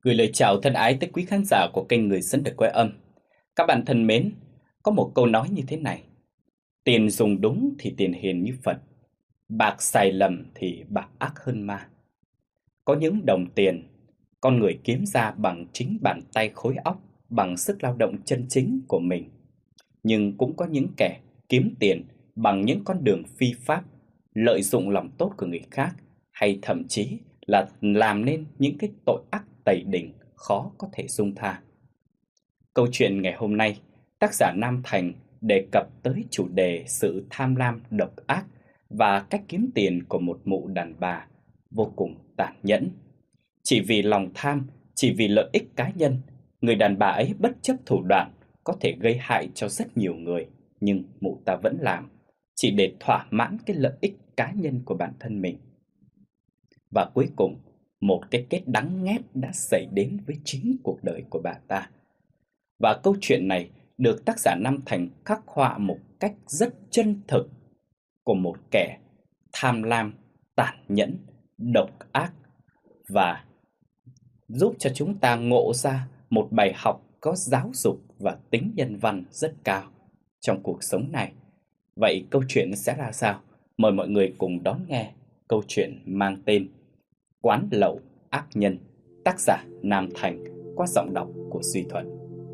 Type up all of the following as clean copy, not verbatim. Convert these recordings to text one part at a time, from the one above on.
Gửi lời chào thân ái tới quý khán giả của kênh Người Dẫn Đời Quay Âm. Các bạn thân mến, có một câu nói như thế này: tiền dùng đúng thì tiền hiền như Phật, bạc xài lầm thì bạc ác hơn ma. Có những đồng tiền con người kiếm ra bằng chính bàn tay khối óc, bằng sức lao động chân chính của mình. Nhưng cũng có những kẻ kiếm tiền bằng những con đường phi pháp, lợi dụng lòng tốt của người khác, hay thậm chí là làm nên những cái tội ác tày đình khó có thể dung tha. Câu chuyện ngày hôm nay, tác giả Nam Thành đề cập tới chủ đề sự tham lam độc ác và cách kiếm tiền của một mụ đàn bà vô cùng tàn nhẫn. Chỉ vì lòng tham, chỉ vì lợi ích cá nhân, người đàn bà ấy bất chấp thủ đoạn có thể gây hại cho rất nhiều người, nhưng mụ ta vẫn làm, chỉ để thỏa mãn cái lợi ích cá nhân của bản thân mình. Và cuối cùng, một cái kết đắng nghét đã xảy đến với chính cuộc đời của bà ta. Và câu chuyện này được tác giả Nam Thành khắc họa một cách rất chân thực của một kẻ tham lam, tàn nhẫn, độc ác, và giúp cho chúng ta ngộ ra một bài học có giáo dục và tính nhân văn rất cao trong cuộc sống này. Vậy câu chuyện sẽ ra sao? Mời mọi người cùng đón nghe câu chuyện mang tên Quán Lẩu Ác Nhân, tác giả Nam Thành, qua giọng đọc của Duy Thuận.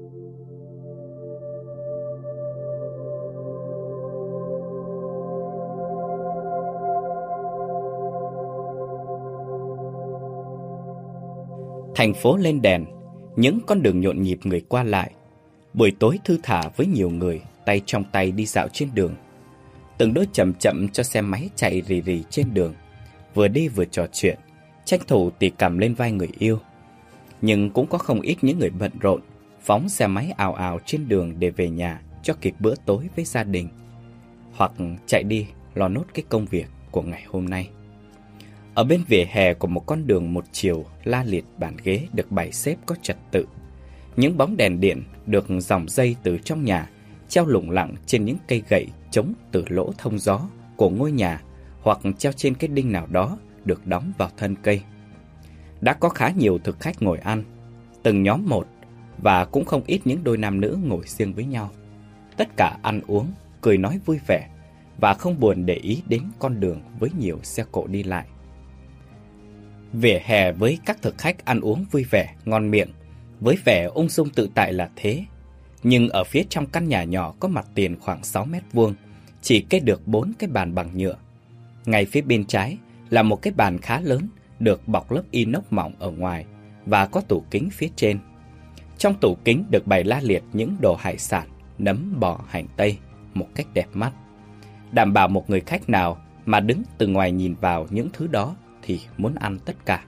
Thành phố lên đèn, những con đường nhộn nhịp người qua lại. Buổi tối thư thả với nhiều người tay trong tay đi dạo trên đường. Từng đôi chậm chậm cho xe máy chạy rì rì trên đường, vừa đi vừa trò chuyện, tranh thủ tì cầm lên vai người yêu. Nhưng cũng có không ít những người bận rộn, phóng xe máy ào ào trên đường để về nhà cho kịp bữa tối với gia đình, hoặc chạy đi lo nốt cái công việc của ngày hôm nay. Ở bên vỉa hè của một con đường một chiều, la liệt bàn ghế được bày xếp có trật tự. Những bóng đèn điện được dòng dây từ trong nhà treo lủng lẳng trên những cây gậy chống từ lỗ thông gió của ngôi nhà, hoặc treo trên cái đinh nào đó được đóng vào thân cây. Đã có khá nhiều thực khách ngồi ăn, từng nhóm một, và cũng không ít những đôi nam nữ ngồi riêng với nhau. Tất cả ăn uống, cười nói vui vẻ, và không buồn để ý đến con đường với nhiều xe cộ đi lại. Vỉa hè với các thực khách ăn uống vui vẻ, ngon miệng, với vẻ ung dung tự tại là thế. Nhưng ở phía trong căn nhà nhỏ có mặt tiền khoảng 6 mét vuông, chỉ kê được 4 cái bàn bằng nhựa. Ngay phía bên trái là một cái bàn khá lớn, được bọc lớp inox mỏng ở ngoài và có tủ kính phía trên. Trong tủ kính được bày la liệt những đồ hải sản, nấm, bò, hành tây một cách đẹp mắt, đảm bảo một người khách nào mà đứng từ ngoài nhìn vào những thứ đó thì muốn ăn tất cả.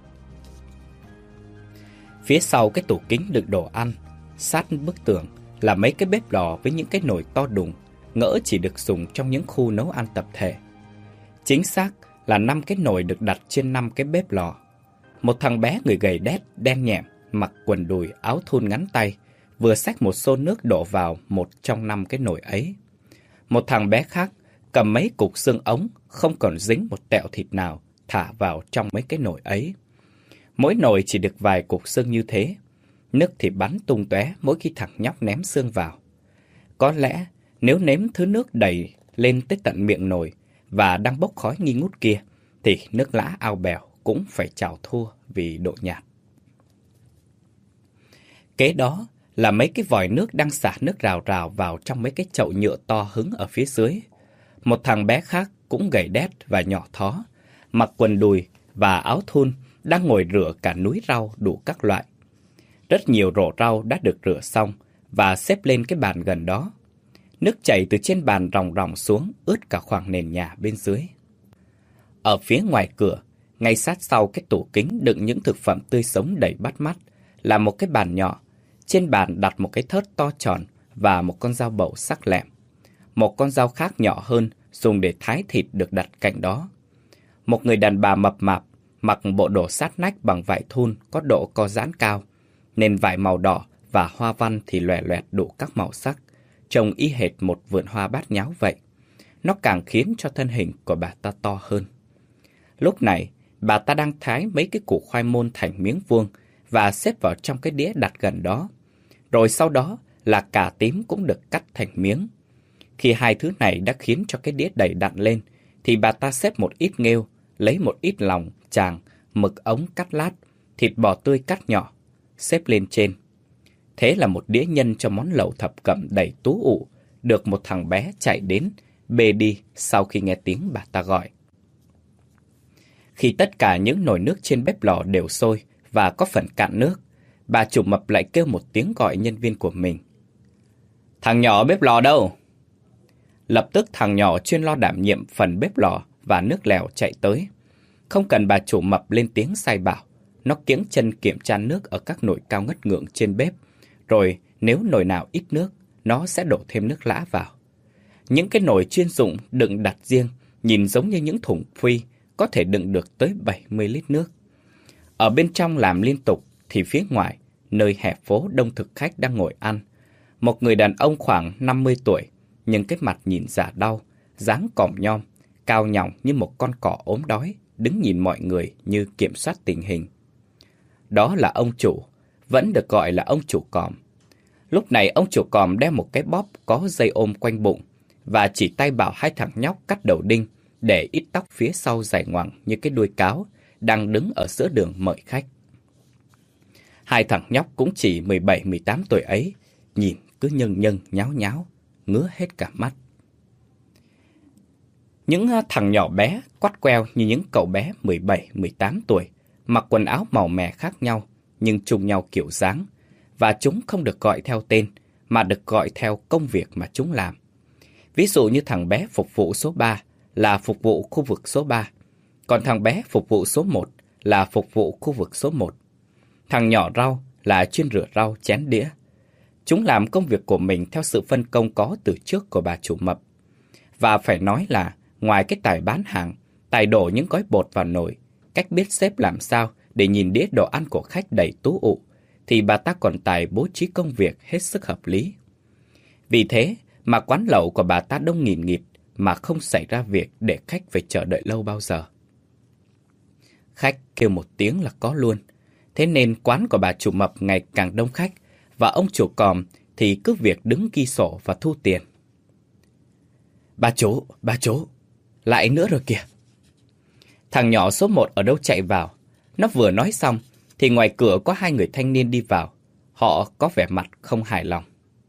Phía sau cái tủ kính đựng đồ ăn, sát bức tường là mấy cái bếp lò với những cái nồi to đùng, ngỡ chỉ được dùng trong những khu nấu ăn tập thể. Chính xác là 5 cái nồi được đặt trên 5 cái bếp lò. Một thằng bé người gầy đét, đen nhẹm, mặc quần đùi, áo thun ngắn tay, vừa xách một xô nước đổ vào một trong 5 cái nồi ấy. Một thằng bé khác cầm mấy cục xương ống, không còn dính một tẹo thịt nào, thả vào trong mấy cái nồi ấy. Mỗi nồi chỉ được vài cục xương như thế. Nước thì bắn tung tóe mỗi khi thằng nhóc ném xương vào. Có lẽ nếu ném thứ nước đầy lên tới tận miệng nồi và đang bốc khói nghi ngút kia, thì nước lã ao bèo cũng phải chào thua vì độ nhạt. Kế đó là mấy cái vòi nước đang xả nước rào rào vào trong mấy cái chậu nhựa to hứng ở phía dưới. Một thằng bé khác cũng gầy đét và nhỏ thó, mặc quần đùi và áo thun, đang ngồi rửa cả núi rau đủ các loại. Rất nhiều rổ rau đã được rửa xong và xếp lên cái bàn gần đó. Nước chảy từ trên bàn ròng ròng xuống, ướt cả khoảng nền nhà bên dưới. Ở phía ngoài cửa, ngay sát sau cái tủ kính đựng những thực phẩm tươi sống đầy bắt mắt, là một cái bàn nhỏ. Trên bàn đặt một cái thớt to tròn và một con dao bầu sắc lẹm. Một con dao khác nhỏ hơn dùng để thái thịt được đặt cạnh đó. Một người đàn bà mập mạp, mặc bộ đồ sát nách bằng vải thun có độ co giãn cao, nền vải màu đỏ và hoa văn thì lòe loẹt đủ các màu sắc, trông y hệt một vườn hoa bát nháo vậy. Nó càng khiến cho thân hình của bà ta to hơn. Lúc này, bà ta đang thái mấy cái củ khoai môn thành miếng vuông và xếp vào trong cái đĩa đặt gần đó. Rồi sau đó là cà tím cũng được cắt thành miếng. Khi hai thứ này đã khiến cho cái đĩa đầy đặn lên, thì bà ta xếp một ít nghêu, lấy một ít lòng, tràng, mực ống cắt lát, thịt bò tươi cắt nhỏ, xếp lên trên. Thế là một đĩa nhân cho món lẩu thập cẩm đầy tú ụ, được một thằng bé chạy đến, bê đi sau khi nghe tiếng bà ta gọi. Khi tất cả những nồi nước trên bếp lò đều sôi và có phần cạn nước, bà chủ mập lại kêu một tiếng gọi nhân viên của mình. Thằng nhỏ bếp lò đâu? Lập tức thằng nhỏ chuyên lo đảm nhiệm phần bếp lò và nước lèo chạy tới. Không cần bà chủ mập lên tiếng sai bảo, nó kiễng chân kiểm tra nước ở các nồi cao ngất ngưỡng trên bếp. Rồi nếu nồi nào ít nước, nó sẽ đổ thêm nước lã vào. Những cái nồi chuyên dụng đựng đặt riêng, nhìn giống như những thùng phuy, có thể đựng được tới 70 lít nước. Ở bên trong làm liên tục, thì phía ngoài, nơi hè phố đông thực khách đang ngồi ăn, một người đàn ông khoảng 50 tuổi, nhưng cái mặt nhìn già đau, dáng còm nhom, cao nhỏng như một con cỏ ốm đói, đứng nhìn mọi người như kiểm soát tình hình. Đó là ông chủ, vẫn được gọi là ông chủ còm. Lúc này ông chủ còm đeo một cái bóp có dây ôm quanh bụng và chỉ tay bảo hai thằng nhóc cắt đầu đinh để ít tóc phía sau dài ngoằng như cái đuôi cáo đang đứng ở giữa đường mời khách. Hai thằng nhóc cũng chỉ 17-18 tuổi ấy, nhìn cứ nhâng nháo nháo, ngứa hết cả mắt. Những thằng nhỏ bé, quắt queo như những cậu bé 17-18 tuổi, mặc quần áo màu mè khác nhau, nhưng chung nhau kiểu dáng, và chúng không được gọi theo tên, mà được gọi theo công việc mà chúng làm. Ví dụ như thằng bé phục vụ số 3 là phục vụ khu vực số 3, còn thằng bé phục vụ số 1 là phục vụ khu vực số 1. Thằng nhỏ rau là chuyên rửa rau chén đĩa. Chúng làm công việc của mình theo sự phân công có từ trước của bà chủ mập. Và phải nói là ngoài cái tài bán hàng, tài đổ những gói bột vào nồi, cách biết xếp làm sao để nhìn đĩa đồ ăn của khách đầy tú ụ, thì bà ta còn tài bố trí công việc hết sức hợp lý. Vì thế mà quán lẩu của bà ta đông nghìn nghịt mà không xảy ra việc để khách phải chờ đợi lâu bao giờ. Khách kêu một tiếng là có luôn. Thế nên quán của bà chủ mập ngày càng đông khách, và ông chủ còm thì cứ việc đứng ghi sổ và thu tiền. Bà chủ, lại nữa rồi kìa. Thằng nhỏ số 1 ở đâu chạy vào. Nó vừa nói xong thì ngoài cửa có hai người thanh niên đi vào. Họ có vẻ mặt không hài lòng.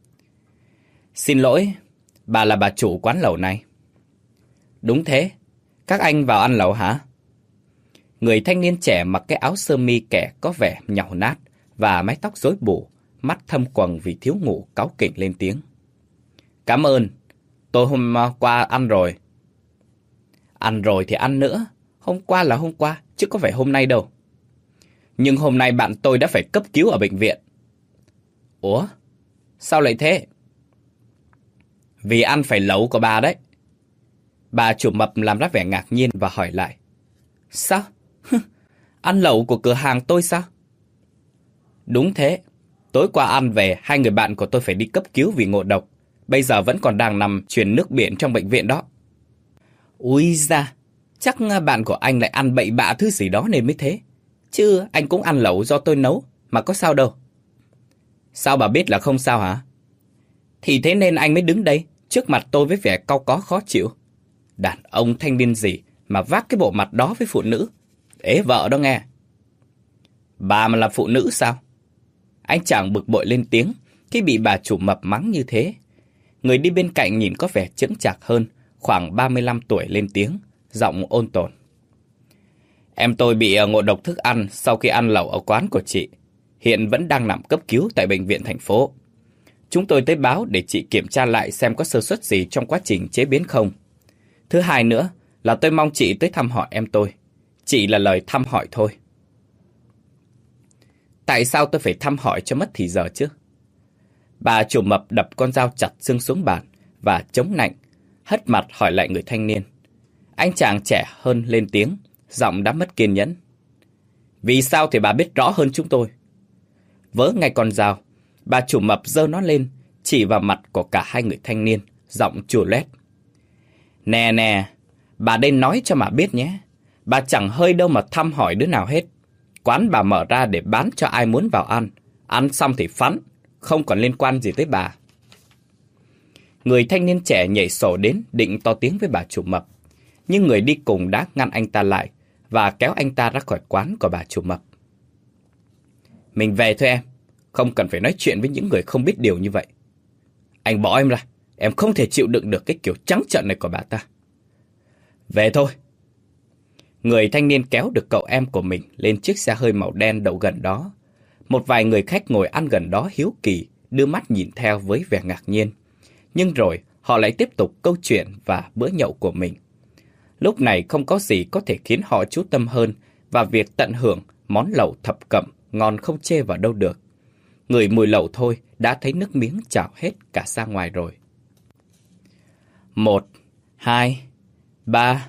Xin lỗi, bà là bà chủ quán lẩu này. Đúng thế, các anh vào ăn lẩu hả? Người thanh niên trẻ mặc cái áo sơ mi kẻ có vẻ nhàu nát và mái tóc rối bù, mắt thâm quầng vì thiếu ngủ, cáu kỉnh lên tiếng. Cảm ơn, tôi hôm qua ăn rồi. Ăn rồi thì ăn nữa, hôm qua là hôm qua, chứ có phải hôm nay đâu. Nhưng hôm nay bạn tôi đã phải cấp cứu ở bệnh viện. Ủa, sao lại thế? Vì ăn phải lẩu của bà đấy. Bà chủ mập làm ra vẻ ngạc nhiên và hỏi lại. Sao? Ăn lẩu của cửa hàng tôi sao? Đúng thế. Tối qua ăn về, hai người bạn của tôi phải đi cấp cứu vì ngộ độc. Bây giờ vẫn còn đang nằm truyền nước biển trong bệnh viện đó. Ui da, chắc bạn của anh lại ăn bậy bạ thứ gì đó nên mới thế. Chứ anh cũng ăn lẩu do tôi nấu, mà có sao đâu. Sao bà biết là không sao hả? Thì thế nên anh mới đứng đây, trước mặt tôi với vẻ cau có khó chịu. Đàn ông thanh niên gì mà vác cái bộ mặt đó với phụ nữ. Ế vợ đó nghe. Bà mà là phụ nữ sao? Anh chàng bực bội lên tiếng khi bị bà chủ mập mắng như thế. Người đi bên cạnh nhìn có vẻ chững chạc hơn, khoảng 35 tuổi lên tiếng, giọng ôn tồn. Em tôi bị ngộ độc thức ăn sau khi ăn lẩu ở quán của chị. Hiện vẫn đang nằm cấp cứu tại bệnh viện thành phố. Chúng tôi tới báo để chị kiểm tra lại xem có sơ suất gì trong quá trình chế biến không. Thứ hai nữa là tôi mong chị tới thăm hỏi em tôi. Chỉ là lời thăm hỏi thôi. Tại sao tôi phải thăm hỏi cho mất thì giờ chứ? Bà chủ mập đập con dao chặt xương xuống bàn và chống nạnh, hất mặt hỏi lại người thanh niên. Anh chàng trẻ hơn lên tiếng, giọng đã mất kiên nhẫn. Vì sao thì bà biết rõ hơn chúng tôi? Vớ ngay con dao, bà chủ mập giơ nó lên, chỉ vào mặt của cả hai người thanh niên, giọng chua loét. Nè, bà đây nói cho mà biết nhé. Bà chẳng hơi đâu mà thăm hỏi đứa nào hết. Quán bà mở ra để bán cho ai muốn vào ăn. Ăn xong thì phắn, không còn liên quan gì tới bà. Người thanh niên trẻ nhảy sổ đến định to tiếng với bà chủ mập. Nhưng người đi cùng đã ngăn anh ta lại và kéo anh ta ra khỏi quán của bà chủ mập. Mình về thôi em, không cần phải nói chuyện với những người không biết điều như vậy. Anh bỏ em ra, em không thể chịu đựng được cái kiểu trắng trợn này của bà ta. Về thôi. Người thanh niên kéo được cậu em của mình lên chiếc xe hơi màu đen đậu gần đó. Một vài người khách ngồi ăn gần đó hiếu kỳ, đưa mắt nhìn theo với vẻ ngạc nhiên. Nhưng rồi họ lại tiếp tục câu chuyện và bữa nhậu của mình. Lúc này không có gì có thể khiến họ chú tâm hơn và việc tận hưởng món lẩu thập cẩm ngon không chê vào đâu được. Ngửi mùi lẩu thôi đã thấy nước miếng trào hết cả ra ngoài rồi. 1, 2, 3,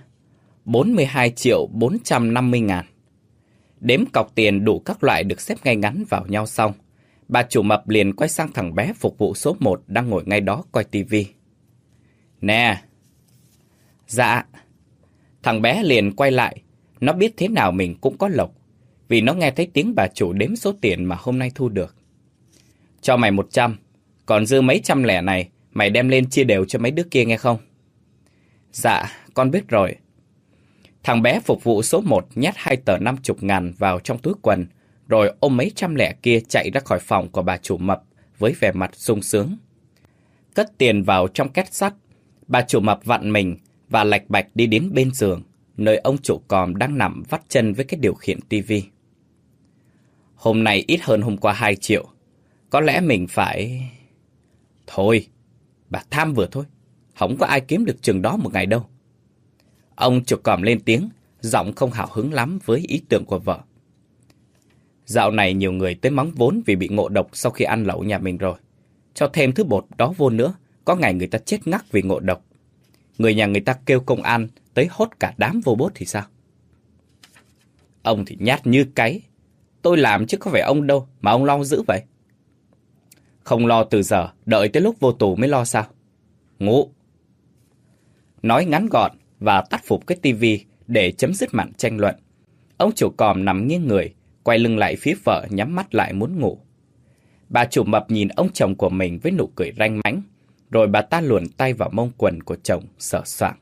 42.450.000. Đếm cọc tiền đủ các loại được xếp ngay ngắn vào nhau xong, bà chủ mập liền quay sang thằng bé phục vụ số 1 đang ngồi ngay đó coi tivi. Nè. Dạ. Thằng bé liền quay lại, nó biết thế nào mình cũng có lộc, vì nó nghe thấy tiếng bà chủ đếm số tiền mà hôm nay thu được. Cho mày 100, còn dư mấy trăm lẻ này mày đem lên chia đều cho mấy đứa kia nghe không? Dạ, con biết rồi. Thằng bé phục vụ số 1 nhét 2 tờ 50.000 vào trong túi quần, rồi ôm mấy trăm lẻ kia chạy ra khỏi phòng của bà chủ mập với vẻ mặt sung sướng. Cất tiền vào trong két sắt, bà chủ mập vặn mình và lạch bạch đi đến bên giường, nơi ông chủ còm đang nằm vắt chân với cái điều khiển tivi. Hôm nay ít hơn hôm qua 2 triệu. Có lẽ mình phải... Thôi, bà tham vừa thôi. Không có ai kiếm được chừng đó một ngày đâu. Ông chủ còm lên tiếng, giọng không hào hứng lắm với ý tưởng của vợ. Dạo này nhiều người tới mắng vốn vì bị ngộ độc sau khi ăn lẩu nhà mình rồi. Cho thêm thứ bột đó vô nữa, có ngày người ta chết ngắc vì ngộ độc. Người nhà người ta kêu công an tới hốt cả đám vô bốt thì sao? Ông thì nhát như cáy. Tôi làm chứ có phải ông đâu mà ông lo dữ vậy. Không lo từ giờ, đợi tới lúc vô tù mới lo sao? Ngủ. Nói ngắn gọn và tắt phục cái tivi để chấm dứt màn tranh luận. Ông chủ còm nằm nghiêng người, quay lưng lại phía vợ nhắm mắt lại muốn ngủ. Bà chủ mập nhìn ông chồng của mình với nụ cười ranh mãnh, rồi bà ta luồn tay vào mông quần của chồng sờ soạng.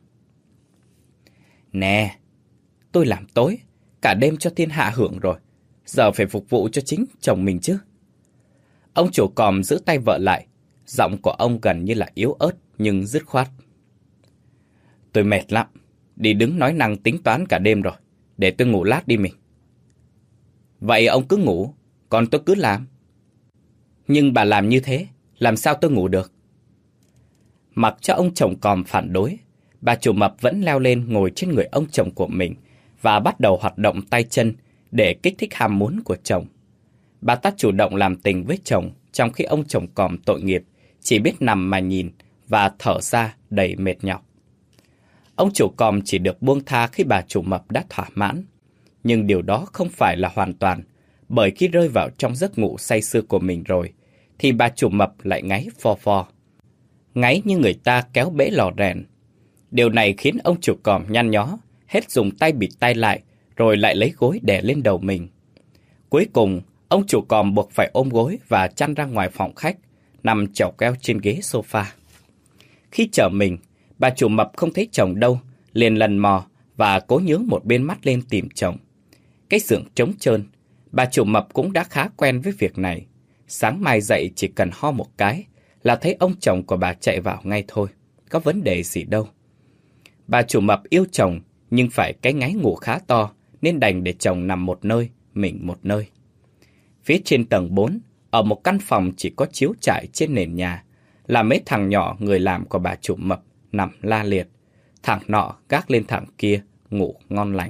Nè, tôi làm tối, cả đêm cho thiên hạ hưởng rồi, giờ phải phục vụ cho chính chồng mình chứ. Ông chủ còm giữ tay vợ lại, giọng của ông gần như là yếu ớt nhưng dứt khoát. Tôi mệt lắm, đi đứng nói năng tính toán cả đêm rồi, để tôi ngủ lát đi mình. Vậy ông cứ ngủ, còn tôi cứ làm. Nhưng bà làm như thế, làm sao tôi ngủ được? Mặc cho ông chồng còm phản đối, bà chủ mập vẫn leo lên ngồi trên người ông chồng của mình và bắt đầu hoạt động tay chân để kích thích ham muốn của chồng. Bà ta chủ động làm tình với chồng trong khi ông chồng còm tội nghiệp chỉ biết nằm mà nhìn và thở ra đầy mệt nhọc. Ông chủ còm chỉ được buông tha khi bà chủ mập đã thỏa mãn. Nhưng điều đó không phải là hoàn toàn, bởi khi rơi vào trong giấc ngủ say sưa của mình rồi, thì bà chủ mập lại ngáy phò phò. Ngáy như người ta kéo bể lò rèn. Điều này khiến ông chủ còm nhăn nhó, hết dùng tay bịt tai lại, rồi lại lấy gối đè lên đầu mình. Cuối cùng, ông chủ còm buộc phải ôm gối và chăn ra ngoài phòng khách, nằm chèo queo trên ghế sofa. Khi trở mình, bà chủ mập không thấy chồng đâu, liền lần mò và cố nhướng một bên mắt lên tìm chồng. Cái xưởng trống trơn, bà chủ mập cũng đã khá quen với việc này. Sáng mai dậy chỉ cần ho một cái là thấy ông chồng của bà chạy vào ngay thôi, có vấn đề gì đâu. Bà chủ mập yêu chồng nhưng phải cái ngáy ngủ khá to nên đành để chồng nằm một nơi, mình một nơi. Phía trên tầng 4, ở một căn phòng chỉ có chiếu trải trên nền nhà, là mấy thằng nhỏ người làm của bà chủ mập nằm la liệt. Thằng nọ gác lên thằng kia, ngủ ngon lành.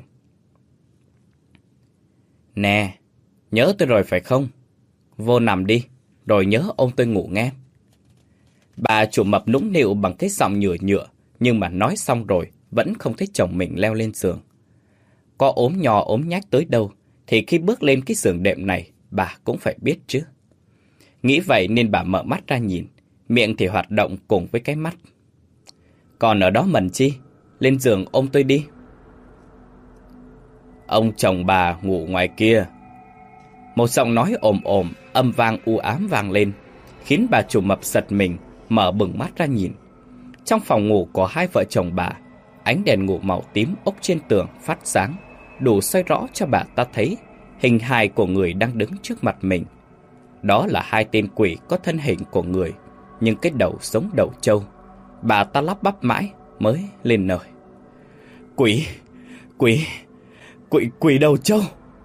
Nè, nhớ tôi rồi phải không? Vô nằm đi, rồi nhớ ôm tôi ngủ nghe. Bà chủ mập nũng nịu bằng cái giọng nhựa nhựa, nhưng mà nói xong rồi vẫn không thấy chồng mình leo lên giường. Có ốm nhò ốm nhách tới đâu, thì khi bước lên cái giường đệm này, bà cũng phải biết chứ. Nghĩ vậy nên bà mở mắt ra nhìn, miệng thì hoạt động cùng với cái mắt. Còn ở đó mần chi, lên giường ôm tôi đi. Ông chồng bà ngủ ngoài kia, Một giọng nói ồm ồm, âm vang u ám vang lên, khiến bà chủ mập giật mình, mở bừng mắt ra nhìn. Trong phòng ngủ của hai vợ chồng bà, ánh đèn ngủ màu tím ốp trên tường phát sáng, đủ soi rõ cho bà ta thấy hình hài của người đang đứng trước mặt mình. Đó là hai tên quỷ có thân hình của người, nhưng cái đầu giống đầu trâu. Bà ta lắp bắp mãi mới lên lời: Quỷ đầu trâu.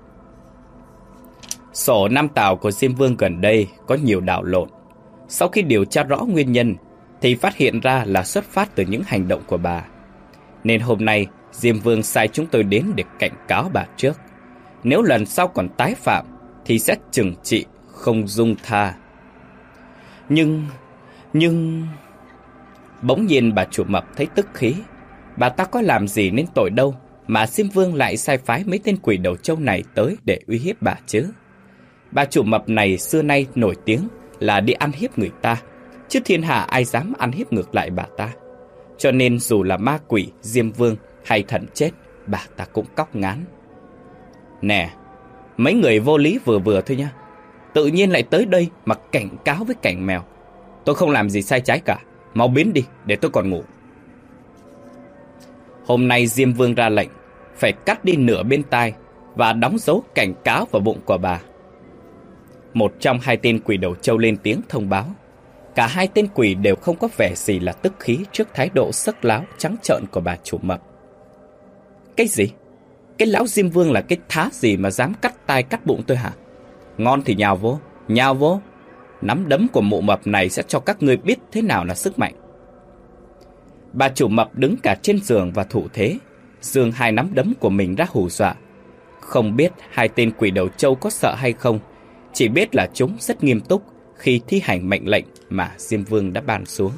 Sổ năm tào của Diêm Vương gần đây có nhiều đảo lộn. Sau khi điều tra rõ nguyên nhân thì phát hiện ra là xuất phát từ những hành động của bà. Nên hôm nay Diêm Vương sai chúng tôi đến để cảnh cáo bà trước. Nếu lần sau còn tái phạm thì sẽ trừng trị không dung tha. Nhưng... Bỗng nhiên bà chủ mập thấy tức khí. Bà ta có làm gì nên tội đâu mà Diêm Vương lại sai phái mấy tên quỷ đầu trâu này tới để uy hiếp bà chứ? Bà chủ mập này xưa nay nổi tiếng là đi ăn hiếp người ta, chứ thiên hạ ai dám ăn hiếp ngược lại bà ta. Cho nên dù là ma quỷ, Diêm Vương hay thần chết, bà ta cũng cóc ngán. Nè, mấy người vô lý vừa vừa thôi nha. Tự nhiên lại tới đây mà cảnh cáo với cảnh mèo. Tôi không làm gì sai trái cả, mau biến đi để tôi còn ngủ. Hôm nay Diêm Vương ra lệnh phải cắt đi nửa bên tai và đóng dấu cảnh cáo vào bụng của bà. Một trong hai tên quỷ đầu trâu lên tiếng thông báo. Cả hai tên quỷ đều không có vẻ gì là tức khí trước thái độ sắc láo trắng trợn của bà chủ mập. Cái gì? Cái lão Diêm Vương là cái thá gì mà dám cắt tai cắt bụng tôi hả? Ngon thì nhào vô. Nắm đấm của mụ mập này sẽ cho các ngươi biết thế nào là sức mạnh. Bà chủ mập đứng cả trên giường và thủ thế, giương hai nắm đấm của mình ra hù dọa. Không biết hai tên quỷ đầu trâu có sợ hay không, chỉ biết là chúng rất nghiêm túc khi thi hành mệnh lệnh mà Diêm Vương đã ban xuống.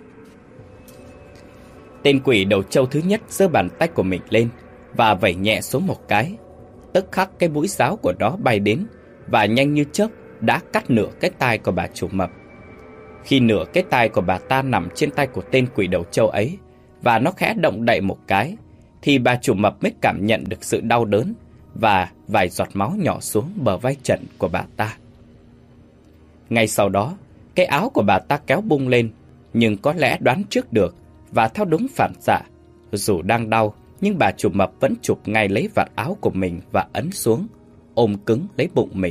Tên quỷ đầu trâu thứ nhất giơ bàn tay của mình lên và vẩy nhẹ xuống một cái. Tức khắc cái mũi giáo của nó bay đến và nhanh như chớp đã cắt nửa cái tai của bà chủ mập. Khi nửa cái tai của bà ta nằm trên tay của tên quỷ đầu trâu ấy và nó khẽ động đậy một cái, thì bà chủ mập mới cảm nhận được sự đau đớn và vài giọt máu nhỏ xuống bờ vai trần của bà ta. Ngay sau đó, cái áo của bà ta kéo bung lên, nhưng có lẽ đoán trước được và theo đúng phản xạ, dù đang đau nhưng bà chủ mập vẫn chụp ngay lấy vạt áo của mình và ấn xuống, ôm cứng lấy bụng mình.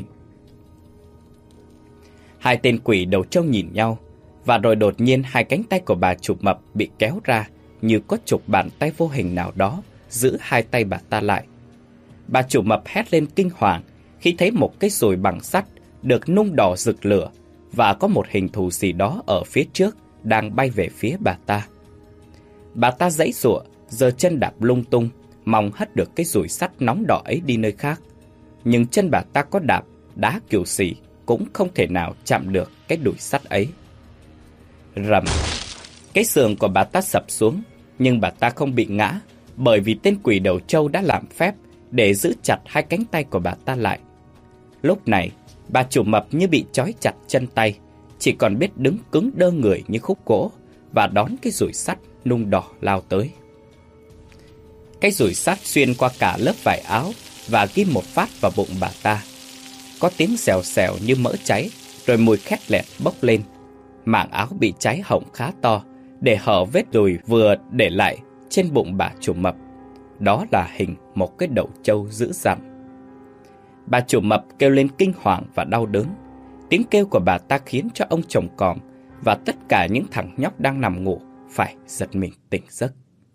Hai tên quỷ đầu trâu nhìn nhau, và rồi đột nhiên hai cánh tay của bà chủ mập bị kéo ra như có chục bàn tay vô hình nào đó giữ hai tay bà ta lại. Bà chủ mập hét lên kinh hoàng khi thấy một cái dùi bằng sắt được nung đỏ rực lửa và có một hình thù gì đó ở phía trước đang bay về phía bà ta. Bà ta giãy giụa, giơ chân đạp lung tung, mong hất được cái dùi sắt nóng đỏ ấy đi nơi khác. Nhưng chân bà ta có đạp đá kiểu gì cũng không thể nào chạm được cái đùi sắt ấy. Rầm! Cái sườn của bà ta sập xuống, nhưng bà ta không bị ngã, bởi vì tên quỷ đầu trâu đã làm phép để giữ chặt hai cánh tay của bà ta lại. Lúc này, bà chủ mập như bị trói chặt chân tay, chỉ còn biết đứng cứng đơ người như khúc gỗ và đón cái dùi sắt nung đỏ lao tới. Cái dùi sắt xuyên qua cả lớp vải áo và ghim một phát vào bụng bà ta. Có tiếng xèo xèo như mỡ cháy, rồi mùi khét lẹt bốc lên. Mảng áo bị cháy hỏng khá to, để hở vết dùi vừa để lại trên bụng bà chủ mập. Đó là hình một cái đầu trâu dữ dằn. Bà chủ mập kêu lên kinh hoàng và đau đớn. Tiếng kêu của bà ta khiến cho ông chồng còm và tất cả những thằng nhóc đang nằm ngủ phải giật mình tỉnh giấc.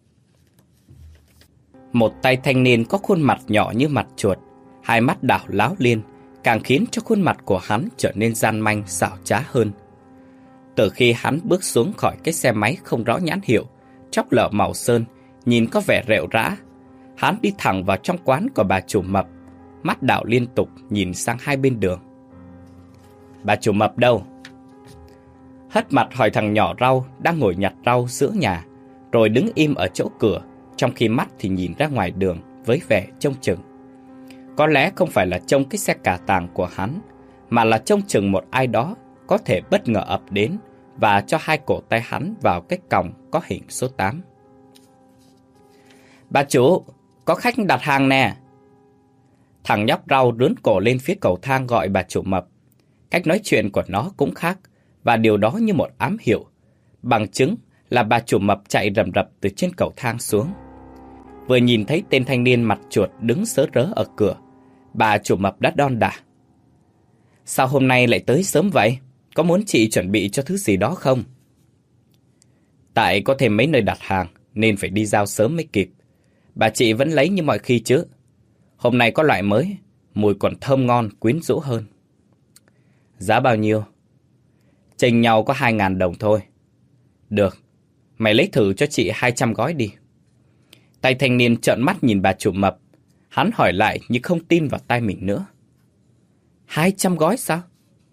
Một tay thanh niên có khuôn mặt nhỏ như mặt chuột, hai mắt đảo láo liên, càng khiến cho khuôn mặt của hắn trở nên gian manh xảo trá hơn. Từ khi hắn bước xuống khỏi cái xe máy không rõ nhãn hiệu, chóc lở màu sơn, nhìn có vẻ rệu rã, hắn đi thẳng vào trong quán của bà chủ mập, mắt đảo liên tục nhìn sang hai bên đường. Bà chủ mập đâu? Hất mặt hỏi thằng nhỏ rau đang ngồi nhặt rau giữa nhà, rồi đứng im ở chỗ cửa, trong khi mắt thì nhìn ra ngoài đường với vẻ trông chừng. Có lẽ không phải là trông cái xe cà tàng của hắn, mà là trông chừng một ai đó có thể bất ngờ ập đến và cho hai cổ tay hắn vào cái còng có hình số 8. Bà chủ, có khách đặt hàng nè. Thằng nhóc rau rướn cổ lên phía cầu thang gọi bà chủ mập. Cách nói chuyện của nó cũng khác, và điều đó như một ám hiệu. Bằng chứng là bà chủ mập chạy rầm rập từ trên cầu thang xuống. Vừa nhìn thấy tên thanh niên mặt chuột đứng sớ rớ ở cửa, bà chủ mập đã đon đả. Sao hôm nay lại tới sớm vậy? Có muốn chị chuẩn bị cho thứ gì đó không? Tại có thêm mấy nơi đặt hàng nên phải đi giao sớm mới kịp. Bà chị vẫn lấy như mọi khi chứ. Hôm nay có loại mới, mùi còn thơm ngon, quyến rũ hơn. Giá bao nhiêu? Chênh nhau có 2.000 đồng thôi. Được, mày lấy thử cho chị 200 gói đi. Tay thanh niên trợn mắt nhìn bà chủ mập. Hắn hỏi lại như không tin vào tai mình nữa. 200 gói sao?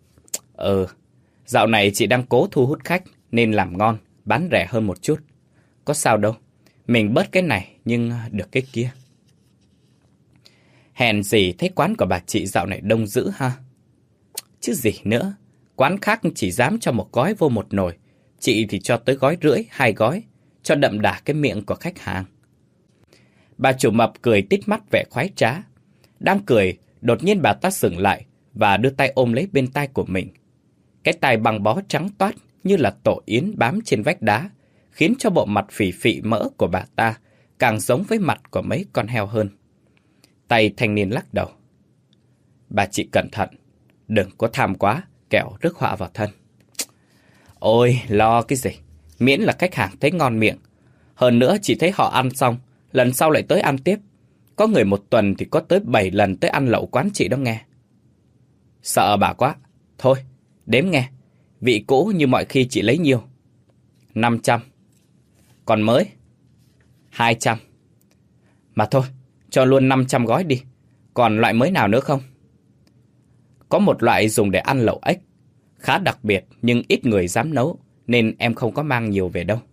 Dạo này chị đang cố thu hút khách nên làm ngon, bán rẻ hơn một chút. Có sao đâu, mình bớt cái này nhưng được cái kia. Hèn gì thấy quán của bà chị dạo này đông dữ ha. Chứ gì nữa, quán khác chỉ dám cho một gói vô một nồi, chị thì cho tới gói rưỡi, 2 gói, cho đậm đà cái miệng của khách hàng. Bà chủ mập cười tít mắt vẻ khoái trá. Đang cười, đột nhiên bà ta dừng lại và đưa tay ôm lấy bên tai của mình. Cái tai bằng bó trắng toát như là tổ yến bám trên vách đá, khiến cho bộ mặt phì phì mỡ của bà ta càng giống với mặt của mấy con heo hơn. Tay thanh niên lắc đầu. Bà chị cẩn thận, đừng có tham quá, kẻo rước họa vào thân. Ôi, lo cái gì, miễn là khách hàng thấy ngon miệng. Hơn nữa chị thấy họ ăn xong, lần sau lại tới ăn tiếp. Có người một tuần thì có tới 7 lần tới ăn lẩu quán chị đó nghe. Sợ bà quá. Thôi, đếm nghe. Vị cũ như mọi khi chị lấy nhiêu? 500. Còn mới? 200. Mà thôi, cho luôn 500 gói đi. Còn loại mới nào nữa không? Có một loại dùng để ăn lẩu ếch. Khá đặc biệt nhưng ít người dám nấu, nên em không có mang nhiều về đâu.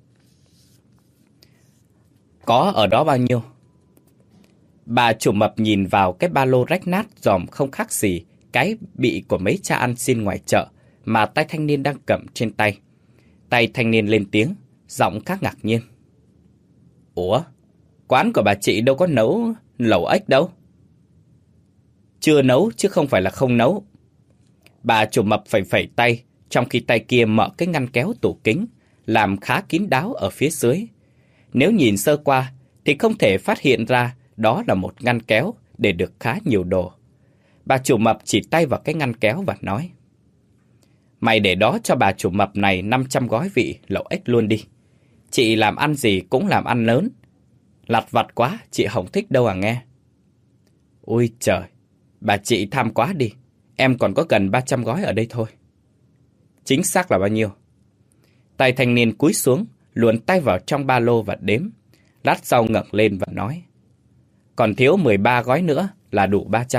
Có ở đó bao nhiêu? Bà chủ mập nhìn vào cái ba lô rách nát dòm không khác gì cái bị của mấy cha ăn xin ngoài chợ mà tay thanh niên đang cầm trên tay. Tay thanh niên lên tiếng, giọng khá ngạc nhiên. Ủa, quán của bà chị đâu có nấu lẩu ếch đâu. Chưa nấu chứ không phải là không nấu. Bà chủ mập phẩy phẩy tay, trong khi tay kia mở cái ngăn kéo tủ kính, làm khá kín đáo ở phía dưới. Nếu nhìn sơ qua thì không thể phát hiện ra đó là một ngăn kéo để được khá nhiều đồ. Bà chủ mập chỉ tay vào cái ngăn kéo và nói. Mày để đó cho bà chủ mập này 500 gói vị lẩu ếch luôn đi. Chị làm ăn gì cũng làm ăn lớn. Lặt vặt quá, chị không thích đâu à nghe. Ôi trời, bà chị tham quá đi. Em còn có gần 300 gói ở đây thôi. Chính xác là bao nhiêu? Tay thanh niên cúi xuống, luồn tay vào trong ba lô và đếm. Lát sau ngẩng lên và nói. Còn thiếu 13 gói nữa là đủ 300.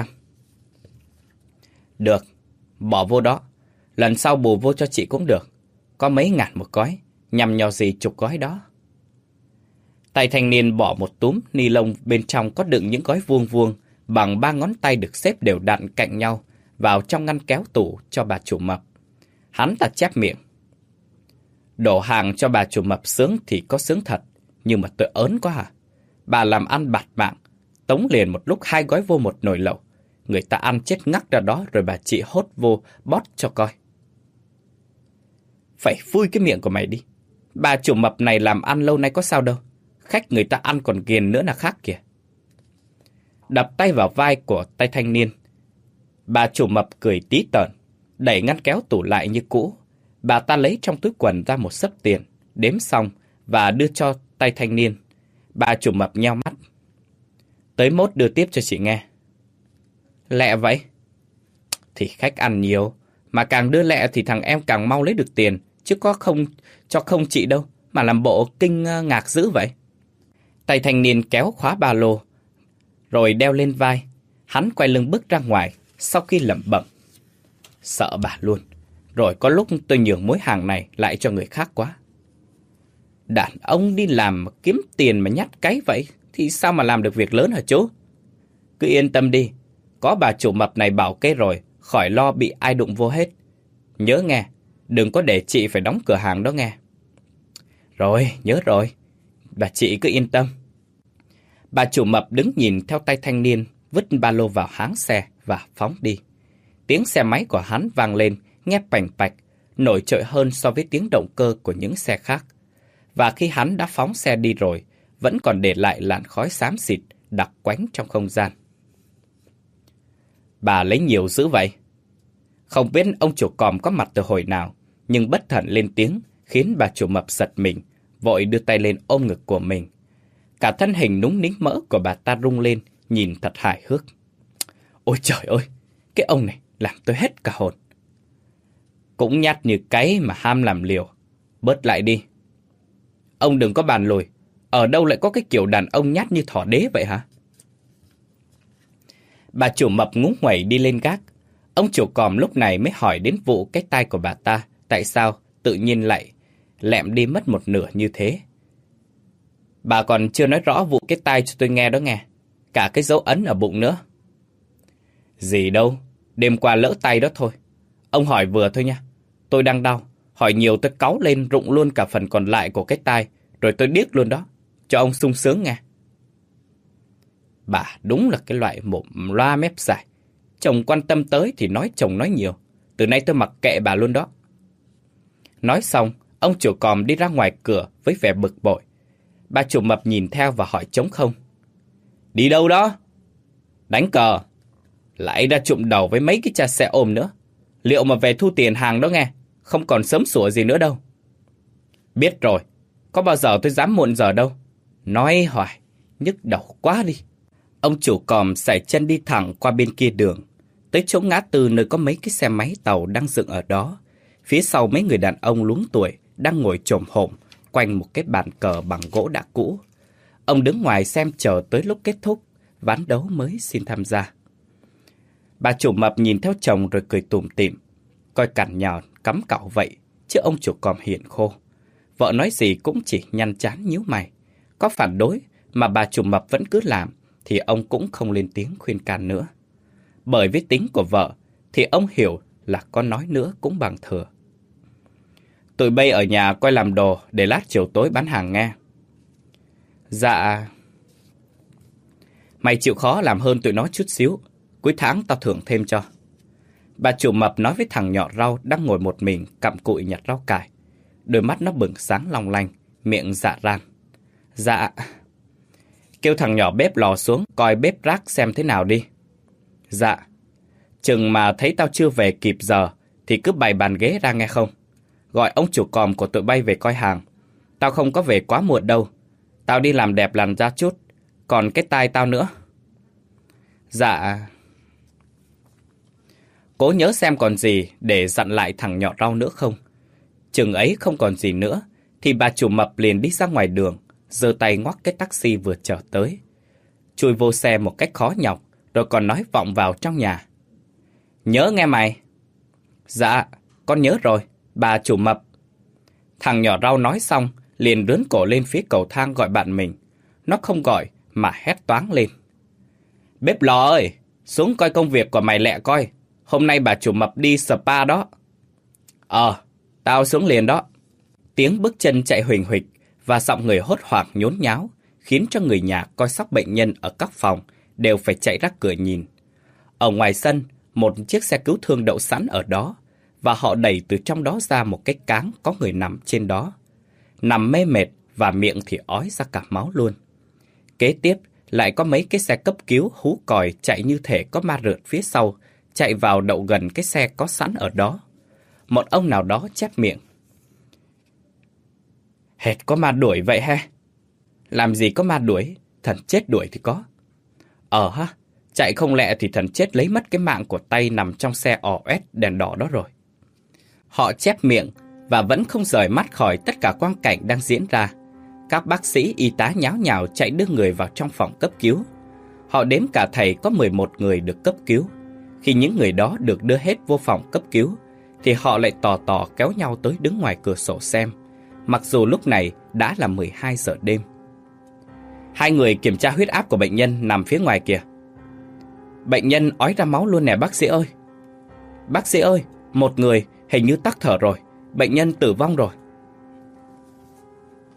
Được, bỏ vô đó. Lần sau bù vô cho chị cũng được. Có mấy ngàn một gói, nhằm nhò gì chục gói đó. Tay thanh niên bỏ một túm ni lông bên trong có đựng những gói vuông vuông bằng 3 ngón tay được xếp đều đặn cạnh nhau vào trong ngăn kéo tủ cho bà chủ mập. Hắn ta chép miệng. Đổ hàng cho bà chủ mập sướng thì có sướng thật, nhưng mà tôi ớn quá à. Bà làm ăn bạt mạng, tống liền một lúc 2 gói vô một nồi lẩu. Người ta ăn chết ngắc ra đó rồi bà chị hốt vô bót cho coi. Phải phui cái miệng của mày đi. Bà chủ mập này làm ăn lâu nay có sao đâu. Khách người ta ăn còn ghiền nữa là khác kìa. Đập tay vào vai của tay thanh niên. Bà chủ mập cười tí tởn, đẩy ngăn kéo tủ lại như cũ. Bà ta lấy trong túi quần ra một xấp tiền, đếm xong và đưa cho tay thanh niên. Bà chủ mập nheo mắt. Tới mốt đưa tiếp cho chị nghe. Lẹ vậy? Thì khách ăn nhiều, mà càng đưa lẹ thì thằng em càng mau lấy được tiền, chứ có không cho không chị đâu, mà làm bộ kinh ngạc dữ vậy. Tay thanh niên kéo khóa ba lô, rồi đeo lên vai. Hắn quay lưng bước ra ngoài, sau khi lẩm bẩm. Sợ bà luôn, rồi có lúc tôi nhường mối hàng này lại cho người khác quá. Đàn ông đi làm kiếm tiền mà nhát cái vậy, thì sao mà làm được việc lớn hả chú? Cứ yên tâm đi, có bà chủ mập này bảo kê rồi, khỏi lo bị ai đụng vô hết. Nhớ nghe, đừng có để chị phải đóng cửa hàng đó nghe. Rồi, nhớ rồi, bà chị cứ yên tâm. Bà chủ mập đứng nhìn theo tay thanh niên, vứt ba lô vào háng xe và phóng đi. Tiếng xe máy của hắn vang lên, nghe pành pạch, nổi trội hơn so với tiếng động cơ của những xe khác. Và khi hắn đã phóng xe đi rồi, vẫn còn để lại làn khói xám xịt đặc quánh trong không gian. Bà lấy nhiều dữ vậy? Không biết ông chủ còm có mặt từ hồi nào, nhưng bất thần lên tiếng khiến bà chủ mập giật mình, vội đưa tay lên ôm ngực của mình. Cả thân hình núng nính mỡ của bà ta rung lên, nhìn thật hài hước. Ôi trời ơi, cái ông này làm tôi hết cả hồn. Cũng nhát như cái mà ham làm liều. Bớt lại đi. Ông đừng có bàn lùi. Ở đâu lại có cái kiểu đàn ông nhát như thỏ đế vậy hả? Bà chủ mập ngúng nguẩy đi lên gác. Ông chủ còm lúc này mới hỏi đến vụ cái tai của bà ta. Tại sao tự nhiên lại lẹm đi mất một nửa như thế? Bà còn chưa nói rõ vụ cái tai cho tôi nghe đó nghe. Cả cái dấu ấn ở bụng nữa. Gì đâu, đêm qua lỡ tay đó thôi. Ông hỏi vừa thôi nha. Tôi đang đau, hỏi nhiều tôi cáu lên rụng luôn cả phần còn lại của cái tai, rồi tôi điếc luôn đó. Cho ông sung sướng nghe. Bà đúng là cái loại mồm loa mép dài. Chồng quan tâm tới thì nói chồng nói nhiều. Từ nay tôi mặc kệ bà luôn đó. Nói xong, ông chủ còm đi ra ngoài cửa với vẻ bực bội. Bà chủ mập nhìn theo và hỏi trống không. Đi đâu đó? Đánh cờ. Lại ra trụm đầu với mấy cái cha xe ôm nữa. Liệu mà về thu tiền hàng đó nghe. Không còn sớm sủa gì nữa đâu. Biết rồi. Có bao giờ tôi dám muộn giờ đâu. Nói hoài. Nhức đầu quá đi. Ông chủ còm sải chân đi thẳng qua bên kia đường. Tới chỗ ngã tư nơi có mấy cái xe máy tàu đang dựng ở đó. Phía sau mấy người đàn ông luống tuổi đang ngồi chồm hổm quanh một cái bàn cờ bằng gỗ đã cũ. Ông đứng ngoài xem chờ tới lúc kết thúc, ván đấu mới xin tham gia. Bà chủ mập nhìn theo chồng rồi cười tủm tỉm, coi cằn nhòn cắm cạo vậy, chứ ông chủ còm hiện khô. Vợ nói gì cũng chỉ nhăn chán nhíu mày. Có phản đối mà bà chủ mập vẫn cứ làm, thì ông cũng không lên tiếng khuyên can nữa. Bởi với tính của vợ, thì ông hiểu là có nói nữa cũng bằng thừa. Tụi bay ở nhà coi làm đồ để lát chiều tối bán hàng nghe. Dạ. Mày chịu khó làm hơn tụi nó chút xíu. Cuối tháng tao thưởng thêm cho. Bà chủ mập nói với thằng nhỏ rau đang ngồi một mình cặm cụi nhặt rau cải. Đôi mắt nó bừng sáng long lanh, miệng dạ ran. Dạ. Kêu thằng nhỏ bếp lò xuống coi bếp rác xem thế nào đi. Dạ. Chừng mà thấy tao chưa về kịp giờ thì cứ bày bàn ghế ra nghe không. Gọi ông chủ còm của tụi bay về coi hàng. Tao không có về quá muộn đâu. Tao đi làm đẹp làn da chút. Còn cái tai tao nữa. Dạ. Cố nhớ xem còn gì để dặn lại thằng nhỏ rau nữa không. Chừng ấy không còn gì nữa thì bà chủ mập liền đi ra ngoài đường, giơ tay ngoắc cái taxi vừa chở tới. Chui vô xe một cách khó nhọc, rồi còn nói vọng vào trong nhà. Nhớ nghe mày. Dạ, con nhớ rồi, bà chủ mập. Thằng nhỏ rau nói xong, liền rướn cổ lên phía cầu thang gọi bạn mình. Nó không gọi, mà hét toáng lên. Bếp lò ơi, xuống coi công việc của mày lẹ coi. Hôm nay bà chủ mập đi spa đó. Tao xuống liền đó. Tiếng bước chân chạy huỳnh huỵch và giọng người hốt hoảng nhốn nháo khiến cho người nhà coi sóc bệnh nhân ở các phòng đều phải chạy ra cửa nhìn. Ở ngoài sân, một chiếc xe cứu thương đậu sẵn ở đó và họ đẩy từ trong đó ra một cái cáng có người nằm trên đó. Nằm mê mệt và miệng thì ói ra cả máu luôn. Kế tiếp lại có mấy cái xe cấp cứu hú còi chạy như thể có ma rượt phía sau, chạy vào đậu gần cái xe có sẵn ở đó. Một ông nào đó chép miệng. Hệt có ma đuổi vậy ha? Làm gì có ma đuổi, thần chết đuổi thì có. Chạy không lẹ thì thần chết lấy mất cái mạng của tay nằm trong xe OS đèn đỏ đó rồi. Họ chép miệng và vẫn không rời mắt khỏi tất cả quang cảnh đang diễn ra. Các bác sĩ y tá nháo nhào chạy đưa người vào trong phòng cấp cứu. Họ đếm cả thầy có 11 người được cấp cứu. Khi những người đó được đưa hết vô phòng cấp cứu thì họ lại tò kéo nhau tới đứng ngoài cửa sổ xem, mặc dù lúc này đã là 12 giờ đêm. 2 người kiểm tra huyết áp của bệnh nhân nằm phía ngoài kìa. Bệnh nhân ói ra máu luôn nè bác sĩ ơi. Bác sĩ ơi, một người hình như tắc thở rồi, bệnh nhân tử vong rồi.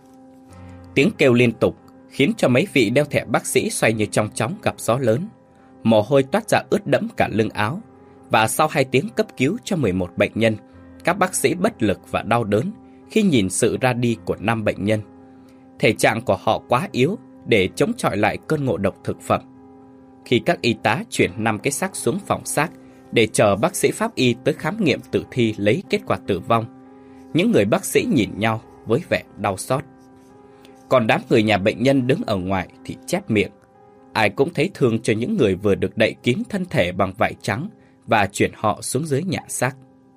Tiếng kêu liên tục khiến cho mấy vị đeo thẻ bác sĩ xoay như trong chóng gặp gió lớn. Mồ hôi toát ra ướt đẫm cả lưng áo. Và sau 2 tiếng cấp cứu cho 11 bệnh nhân, các bác sĩ bất lực và đau đớn khi nhìn sự ra đi của 5 bệnh nhân. Thể trạng của họ quá yếu để chống chọi lại cơn ngộ độc thực phẩm. Khi các y tá chuyển 5 cái xác xuống phòng xác để chờ bác sĩ pháp y tới khám nghiệm tử thi lấy kết quả tử vong, những người bác sĩ nhìn nhau với vẻ đau xót. Còn đám người nhà bệnh nhân đứng ở ngoài thì chép miệng. Ai cũng thấy thương cho những người vừa được đậy kín thân thể bằng vải trắng và chuyển họ xuống dưới nhà xác.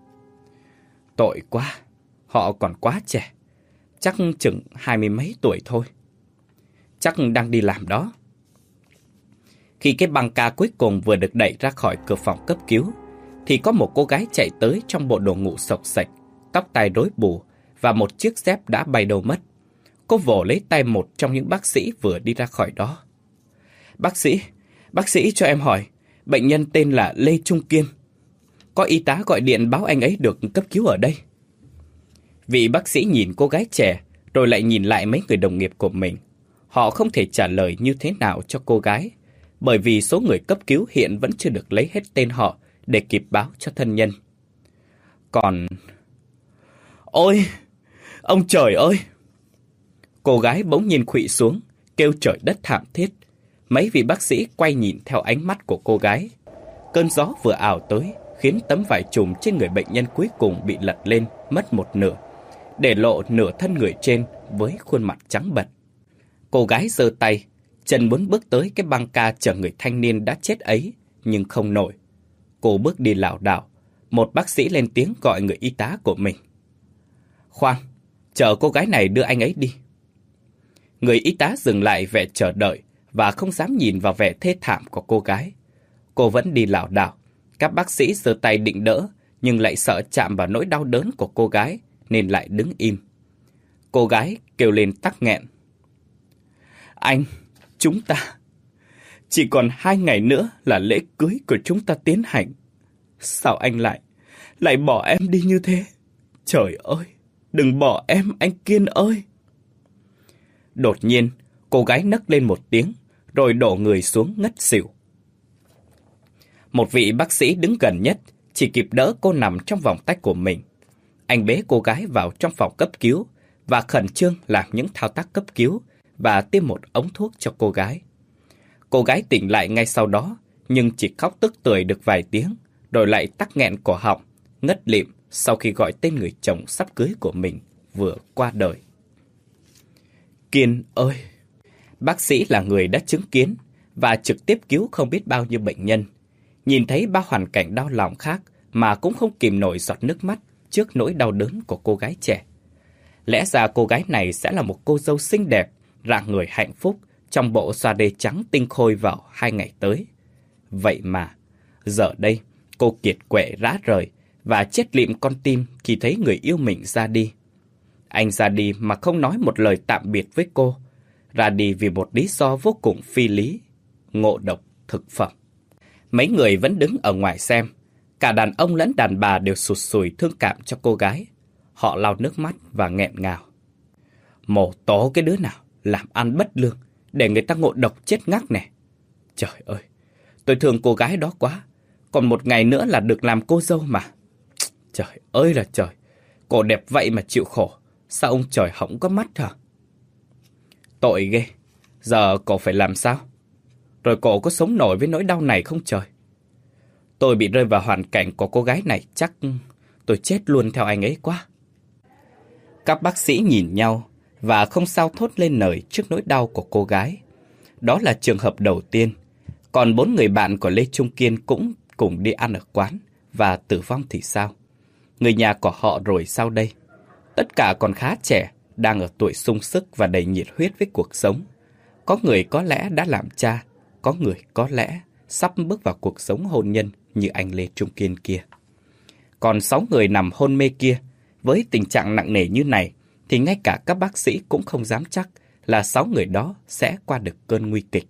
Tội quá, họ còn quá trẻ, chắc chừng 20 mấy tuổi thôi. Chắc đang đi làm đó. Khi cái băng ca cuối cùng vừa được đẩy ra khỏi cửa phòng cấp cứu, thì có một cô gái chạy tới trong bộ đồ ngủ xộc xệch, tóc tai rối bù và một chiếc dép đã bay đâu mất. Cô vồ lấy tay một trong những bác sĩ vừa đi ra khỏi đó. Bác sĩ cho em hỏi, bệnh nhân tên là Lê Trung Kiên. Có y tá gọi điện báo anh ấy được cấp cứu ở đây. Vị bác sĩ nhìn cô gái trẻ, rồi lại nhìn lại mấy người đồng nghiệp của mình. Họ không thể trả lời như thế nào cho cô gái, bởi vì số người cấp cứu hiện vẫn chưa được lấy hết tên họ để kịp báo cho thân nhân. Còn... Ôi! Ông trời ơi! Cô gái bỗng nhiên khuỵu xuống, kêu trời đất thảm thiết. Mấy vị bác sĩ quay nhìn theo ánh mắt của cô gái. Cơn gió vừa ảo tới, khiến tấm vải trùm trên người bệnh nhân cuối cùng bị lật lên mất một nửa, để lộ nửa thân người trên với khuôn mặt trắng bệch. Cô gái giơ tay, chân muốn bước tới cái băng ca chở người thanh niên đã chết ấy, nhưng không nổi. Cô bước đi lảo đảo. Một bác sĩ lên tiếng gọi người y tá của mình. Khoan, chờ cô gái này đưa anh ấy đi. Người y tá dừng lại vẻ chờ đợi và không dám nhìn vào vẻ thê thảm của cô gái. Cô vẫn đi lảo đảo. Các bác sĩ giơ tay định đỡ, nhưng lại sợ chạm vào nỗi đau đớn của cô gái, nên lại đứng im. Cô gái kêu lên tắc nghẹn. Anh, chúng ta... Chỉ còn 2 ngày nữa là lễ cưới của chúng ta tiến hành. Sao anh lại bỏ em đi như thế? Trời ơi, đừng bỏ em, anh Kiên ơi! Đột nhiên, cô gái nấc lên một tiếng, rồi đổ người xuống ngất xỉu. Một vị bác sĩ đứng gần nhất chỉ kịp đỡ cô nằm trong vòng tay của mình. Anh bế cô gái vào trong phòng cấp cứu và khẩn trương làm những thao tác cấp cứu và tiêm một ống thuốc cho cô gái. Cô gái tỉnh lại ngay sau đó, nhưng chỉ khóc tức tưởi được vài tiếng, rồi lại tắc nghẹn cổ họng, ngất lịm sau khi gọi tên người chồng sắp cưới của mình vừa qua đời. Kiên ơi! Bác sĩ là người đã chứng kiến và trực tiếp cứu không biết bao nhiêu bệnh nhân. Nhìn thấy bao hoàn cảnh đau lòng khác mà cũng không kìm nổi giọt nước mắt trước nỗi đau đớn của cô gái trẻ. Lẽ ra cô gái này sẽ là một cô dâu xinh đẹp, rạng người hạnh phúc trong bộ xoa đê trắng tinh khôi vào 2 ngày tới. Vậy mà, giờ đây, cô kiệt quệ rã rời và chết lịm con tim khi thấy người yêu mình ra đi. Anh ra đi mà không nói một lời tạm biệt với cô, ra đi vì một lý do vô cùng phi lý, ngộ độc thực phẩm. Mấy người vẫn đứng ở ngoài xem, cả đàn ông lẫn đàn bà đều sụt sùi thương cảm cho cô gái. Họ lau nước mắt và nghẹn ngào. Mổ tố cái đứa nào làm ăn bất lương để người ta ngộ độc chết ngắc nè. Trời ơi, tôi thương cô gái đó quá. Còn 1 ngày nữa là được làm cô dâu mà. Trời ơi là trời, cô đẹp vậy mà chịu khổ. Sao ông trời không có mắt hả? Tội ghê. Giờ cô phải làm sao? Rồi cô có sống nổi với nỗi đau này không trời? Tôi bị rơi vào hoàn cảnh của cô gái này, chắc tôi chết luôn theo anh ấy quá. Các bác sĩ nhìn nhau và không sao thốt lên lời trước nỗi đau của cô gái. Đó là trường hợp đầu tiên. Còn 4 người bạn của Lê Trung Kiên cũng cùng đi ăn ở quán và tử vong thì sao? Người nhà của họ rồi sao đây? Tất cả còn khá trẻ, đang ở tuổi sung sức và đầy nhiệt huyết với cuộc sống. Có người có lẽ đã làm cha, có người có lẽ sắp bước vào cuộc sống hôn nhân như anh Lê Trung Kiên kia. Còn 6 người nằm hôn mê kia, với tình trạng nặng nề như này, thì ngay cả các bác sĩ cũng không dám chắc là 6 người đó sẽ qua được cơn nguy kịch.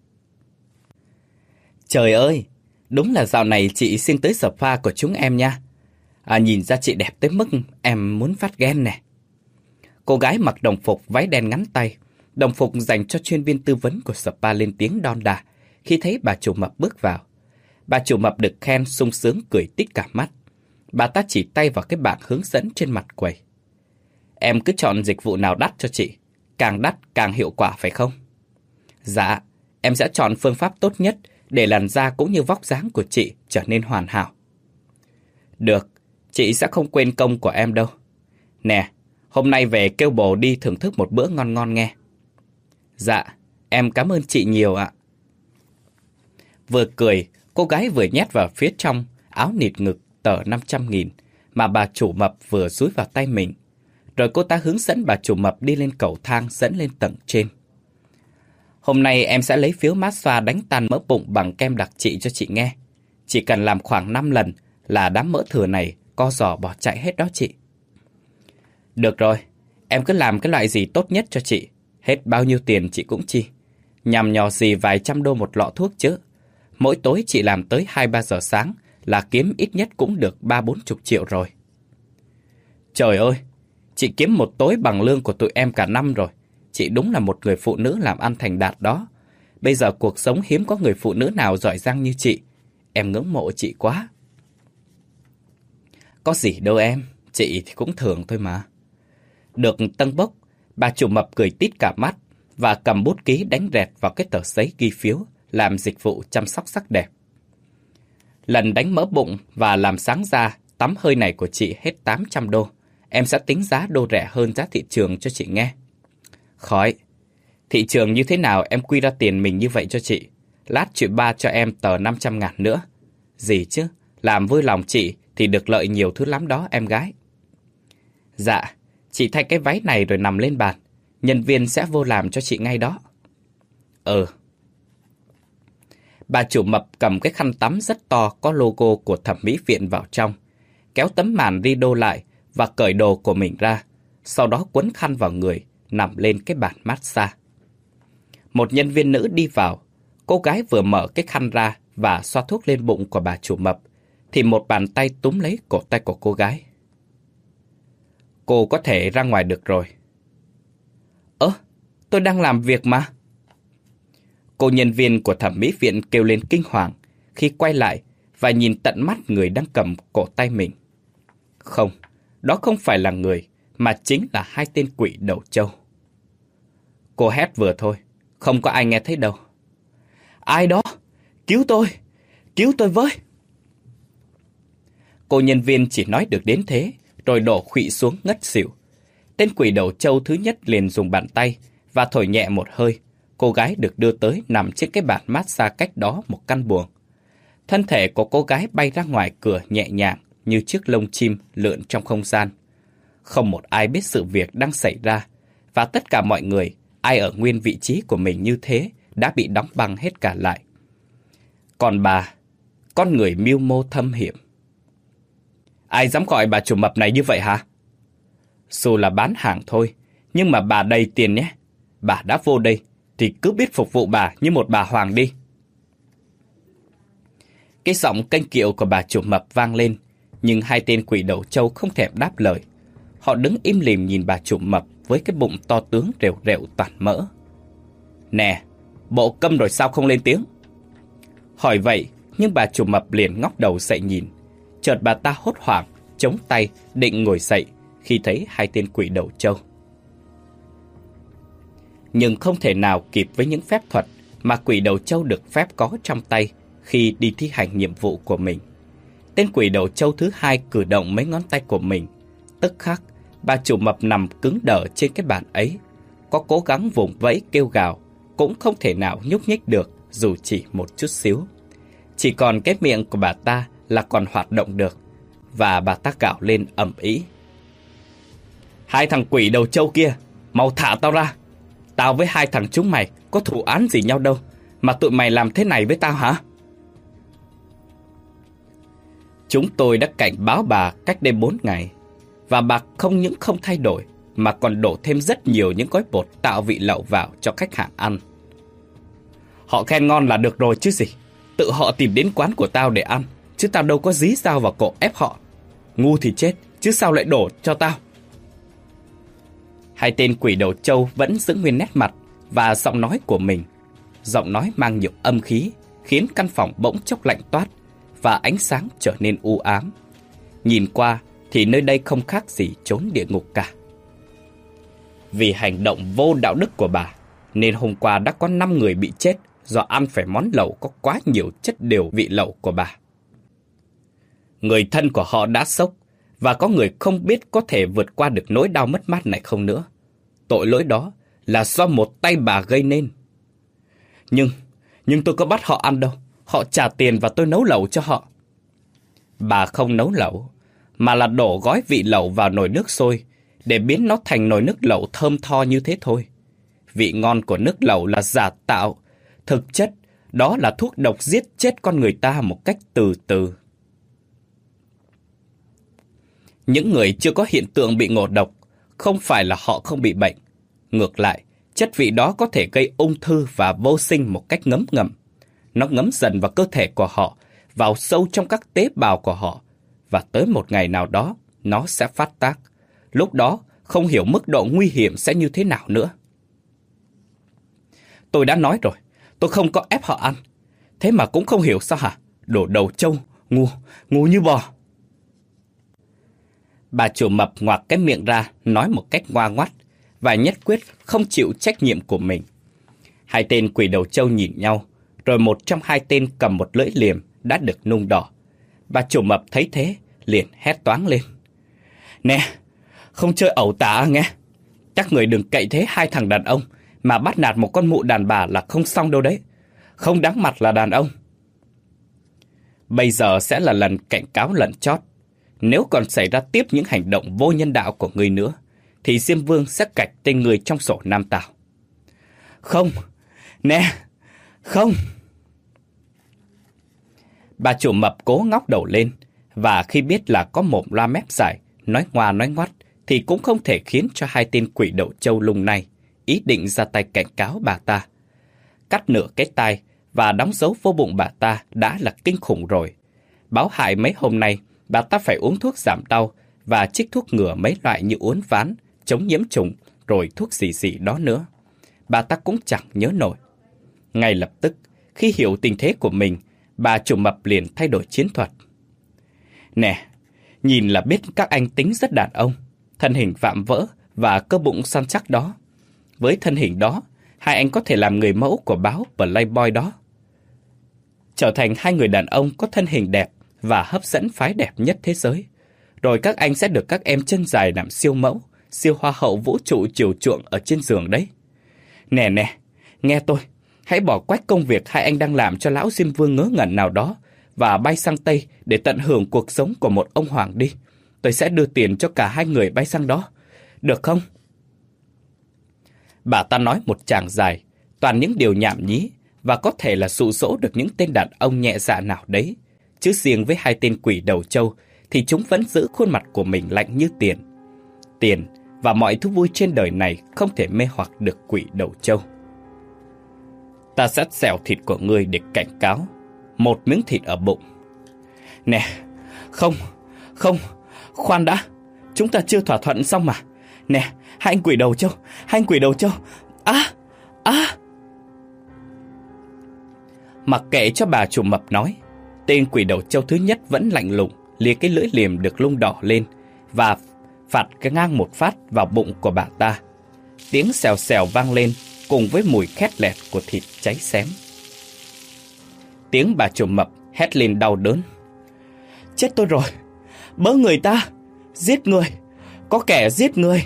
Trời ơi, đúng là dạo này chị xin tới spa của chúng em nha. Nhìn ra chị đẹp tới mức em muốn phát ghen nè. Cô gái mặc đồng phục váy đen ngắn tay, đồng phục dành cho chuyên viên tư vấn của spa lên tiếng đon đả khi thấy bà chủ mập bước vào. Bà chủ mập được khen sung sướng cười tít cả mắt. Bà ta chỉ tay vào cái bảng hướng dẫn trên mặt quầy. Em cứ chọn dịch vụ nào đắt cho chị. Càng đắt càng hiệu quả phải không? Dạ, em sẽ chọn phương pháp tốt nhất để làn da cũng như vóc dáng của chị trở nên hoàn hảo. Được, chị sẽ không quên công của em đâu. Nè, hôm nay về kêu bồ đi thưởng thức một bữa ngon ngon nghe. Dạ, em cảm ơn chị nhiều ạ. Vừa cười, cô gái vừa nhét vào phía trong áo nịt ngực tờ 500.000 mà bà chủ mập vừa dúi vào tay mình. Rồi cô ta hướng dẫn bà chủ mập đi lên cầu thang dẫn lên tầng trên. Hôm nay em sẽ lấy phiếu massage đánh tan mỡ bụng bằng kem đặc trị cho chị nghe. Chỉ cần làm khoảng 5 lần là đám mỡ thừa này co giò bỏ chạy hết đó chị. Được rồi, em cứ làm cái loại gì tốt nhất cho chị. Hết bao nhiêu tiền chị cũng chi. Nhằm nhò gì vài trăm đô một lọ thuốc chứ. Mỗi tối chị làm tới 2-3 giờ sáng là kiếm ít nhất cũng được 30-40 triệu rồi. Trời ơi, chị kiếm một tối bằng lương của tụi em cả năm rồi. Chị đúng là một người phụ nữ làm ăn thành đạt đó. Bây giờ cuộc sống hiếm có người phụ nữ nào giỏi giang như chị. Em ngưỡng mộ chị quá. Có gì đâu em, chị thì cũng thường thôi mà. Được tâng bốc, bà chủ mập cười tít cả mắt và cầm bút ký đánh rẹt vào cái tờ giấy ghi phiếu làm dịch vụ chăm sóc sắc đẹp. Lần đánh mỡ bụng và làm sáng da tắm hơi này của chị hết 800 đô. Em sẽ tính giá đô rẻ hơn giá thị trường cho chị nghe. Khỏi, thị trường như thế nào em quy ra tiền mình như vậy cho chị. Lát chị ba cho em tờ 500.000 nữa. Gì chứ, làm vui lòng chị thì được lợi nhiều thứ lắm đó em gái. Dạ, chị thay cái váy này rồi nằm lên bàn. Nhân viên sẽ vô làm cho chị ngay đó. Bà chủ mập cầm cái khăn tắm rất to có logo của thẩm mỹ viện vào trong, kéo tấm màn rideau lại và cởi đồ của mình ra, sau đó quấn khăn vào người, nằm lên cái bàn massage. Một nhân viên nữ đi vào, cô gái vừa mở cái khăn ra và xoa thuốc lên bụng của bà chủ mập, thì một bàn tay túm lấy cổ tay của cô gái. Cô có thể ra ngoài được rồi. Tôi đang làm việc mà. Cô nhân viên của thẩm mỹ viện kêu lên kinh hoàng khi quay lại và nhìn tận mắt người đang cầm cổ tay mình. Không, đó không phải là người, mà chính là hai tên quỷ đầu trâu. Cô hét vừa thôi, không có ai nghe thấy đâu. Ai đó? Cứu tôi với! Cô nhân viên chỉ nói được đến thế, rồi đổ khuỵu xuống ngất xỉu. Tên quỷ đầu trâu thứ nhất liền dùng bàn tay và thổi nhẹ một hơi. Cô gái được đưa tới nằm trên cái bàn massage cách đó một căn buồng. Thân thể của cô gái bay ra ngoài cửa nhẹ nhàng như chiếc lông chim lượn trong không gian. Không một ai biết sự việc đang xảy ra, và tất cả mọi người, ai ở nguyên vị trí của mình như thế, đã bị đóng băng hết cả lại. Còn bà, con người mưu mô thâm hiểm. Ai dám gọi bà chủ mập này như vậy hả? Dù là bán hàng thôi, nhưng mà bà đầy tiền nhé. Bà đã vô đây, thì cứ biết phục vụ bà như một bà hoàng đi. Cái giọng kênh kiệu của bà chủ mập vang lên, nhưng hai tên quỷ đầu trâu không thèm đáp lời. Họ đứng im lìm nhìn bà chủ mập với cái bụng to tướng rệu rệu toàn mỡ. Nè, bộ câm rồi sao không lên tiếng? Hỏi vậy, nhưng bà chủ mập liền ngóc đầu dậy nhìn. Chợt bà ta hốt hoảng, chống tay, định ngồi dậy khi thấy hai tên quỷ đầu trâu. Nhưng không thể nào kịp với những phép thuật mà quỷ đầu trâu được phép có trong tay khi đi thi hành nhiệm vụ của mình. Tên quỷ đầu trâu thứ hai cử động mấy ngón tay của mình. Tức khắc, bà chủ mập nằm cứng đờ trên cái bàn ấy. Có cố gắng vùng vẫy kêu gào, cũng không thể nào nhúc nhích được dù chỉ một chút xíu. Chỉ còn cái miệng của bà ta là còn hoạt động được, và bà ta gào lên ầm ĩ. Hai thằng quỷ đầu trâu kia, mau thả tao ra! Tao với hai thằng chúng mày có thù oán gì nhau đâu, mà tụi mày làm thế này với tao hả? Chúng tôi đã cảnh báo bà cách đây 4 ngày, và bà không những không thay đổi, mà còn đổ thêm rất nhiều những gói bột tạo vị lậu vào cho khách hàng ăn. Họ khen ngon là được rồi chứ gì. Tự họ tìm đến quán của tao để ăn, chứ tao đâu có dí dao vào cổ ép họ. Ngu thì chết, chứ sao lại đổ cho tao? Hai tên quỷ đầu trâu vẫn giữ nguyên nét mặt và giọng nói của mình. Giọng nói mang nhiều âm khí, khiến căn phòng bỗng chốc lạnh toát và ánh sáng trở nên u ám. Nhìn qua thì nơi đây không khác gì chốn địa ngục cả. Vì hành động vô đạo đức của bà nên hôm qua đã có 5 người bị chết do ăn phải món lẩu có quá nhiều chất điều vị lẩu của bà. Người thân của họ đã sốc, và có người không biết có thể vượt qua được nỗi đau mất mát này không nữa. Tội lỗi đó là do một tay bà gây nên. Nhưng tôi có bắt họ ăn đâu. Họ trả tiền và tôi nấu lẩu cho họ. Bà không nấu lẩu, mà là đổ gói vị lẩu vào nồi nước sôi để biến nó thành nồi nước lẩu thơm tho như thế thôi. Vị ngon của nước lẩu là giả tạo. Thực chất, đó là thuốc độc giết chết con người ta một cách từ từ. Những người chưa có hiện tượng bị ngộ độc, không phải là họ không bị bệnh. Ngược lại, chất vị đó có thể gây ung thư và vô sinh một cách ngấm ngầm. Nó ngấm dần vào cơ thể của họ, vào sâu trong các tế bào của họ, và tới một ngày nào đó, nó sẽ phát tác. Lúc đó, không hiểu mức độ nguy hiểm sẽ như thế nào nữa. Tôi đã nói rồi, tôi không có ép họ ăn. Thế mà cũng không hiểu sao hả? Đổ đầu trâu, ngu như bò. Bà chủ mập ngoạc cái miệng ra, nói một cách ngoa ngoắt, và nhất quyết không chịu trách nhiệm của mình. Hai tên quỷ đầu trâu nhìn nhau, rồi một trong hai tên cầm một lưỡi liềm đã được nung đỏ. Bà chủ mập thấy thế, liền hét toáng lên. Nè, không chơi ẩu tả nghe. Các người đừng cậy thế hai thằng đàn ông mà bắt nạt một con mụ đàn bà là không xong đâu đấy. Không đáng mặt là đàn ông. Bây giờ sẽ là lần cảnh cáo lần chót. Nếu còn xảy ra tiếp những hành động vô nhân đạo của ngươi nữa, thì Diêm Vương sẽ cạch tên người trong sổ Nam Tào. Không, nè, không. Bà chủ mập cố ngóc đầu lên, và khi biết là có mồm loa mép dài, nói ngoa nói ngoắt, thì cũng không thể khiến cho hai tên quỷ đậu trâu lung này ý định ra tay cảnh cáo bà ta. Cắt nửa cái tai và đóng dấu vô bụng bà ta đã là kinh khủng rồi. Báo hại mấy hôm nay, bà ta phải uống thuốc giảm đau và trích thuốc ngừa mấy loại như uốn ván, chống nhiễm trùng, rồi thuốc gì đó nữa. Bà ta cũng chẳng nhớ nổi. Ngay lập tức, khi hiểu tình thế của mình, bà chủ mập liền thay đổi chiến thuật. Nè, nhìn là biết các anh tính rất đàn ông, thân hình vạm vỡ và cơ bụng săn chắc đó. Với thân hình đó, hai anh có thể làm người mẫu của báo Playboy đó. Trở thành hai người đàn ông có thân hình đẹp và hấp dẫn phái đẹp nhất thế giới. Rồi các anh sẽ được các em chân dài làm siêu mẫu, siêu hoa hậu vũ trụ chiều chuộng ở trên giường đấy. Nè, nghe tôi, hãy bỏ quách công việc hai anh đang làm cho lão Diêm Vương ngớ ngẩn nào đó và bay sang Tây để tận hưởng cuộc sống của một ông hoàng đi. Tôi sẽ đưa tiền cho cả hai người bay sang đó. Được không? Bà ta nói một tràng dài, toàn những điều nhảm nhí và có thể là dụ dỗ được những tên đàn ông nhẹ dạ nào đấy. Chứ riêng với hai tên quỷ đầu trâu thì chúng vẫn giữ khuôn mặt của mình lạnh như tiền. Tiền và mọi thú vui trên đời này không thể mê hoặc được quỷ đầu trâu. Ta sẽ xẻo thịt của ngươi để cảnh cáo. Một miếng thịt ở bụng. Nè, không, khoan đã. Chúng ta chưa thỏa thuận xong mà. Nè, hai anh quỷ đầu trâu. Mặc kệ cho bà chủ mập nói, tên quỷ đầu trâu thứ nhất vẫn lạnh lùng, lìa cái lưỡi liềm được lung đỏ lên và phạt cái ngang một phát vào bụng của bà ta. Tiếng xèo xèo vang lên cùng với mùi khét lẹt của thịt cháy xém. Tiếng bà chủ mập hét lên đau đớn. Chết tôi rồi, bớ người ta, giết người, có kẻ giết người.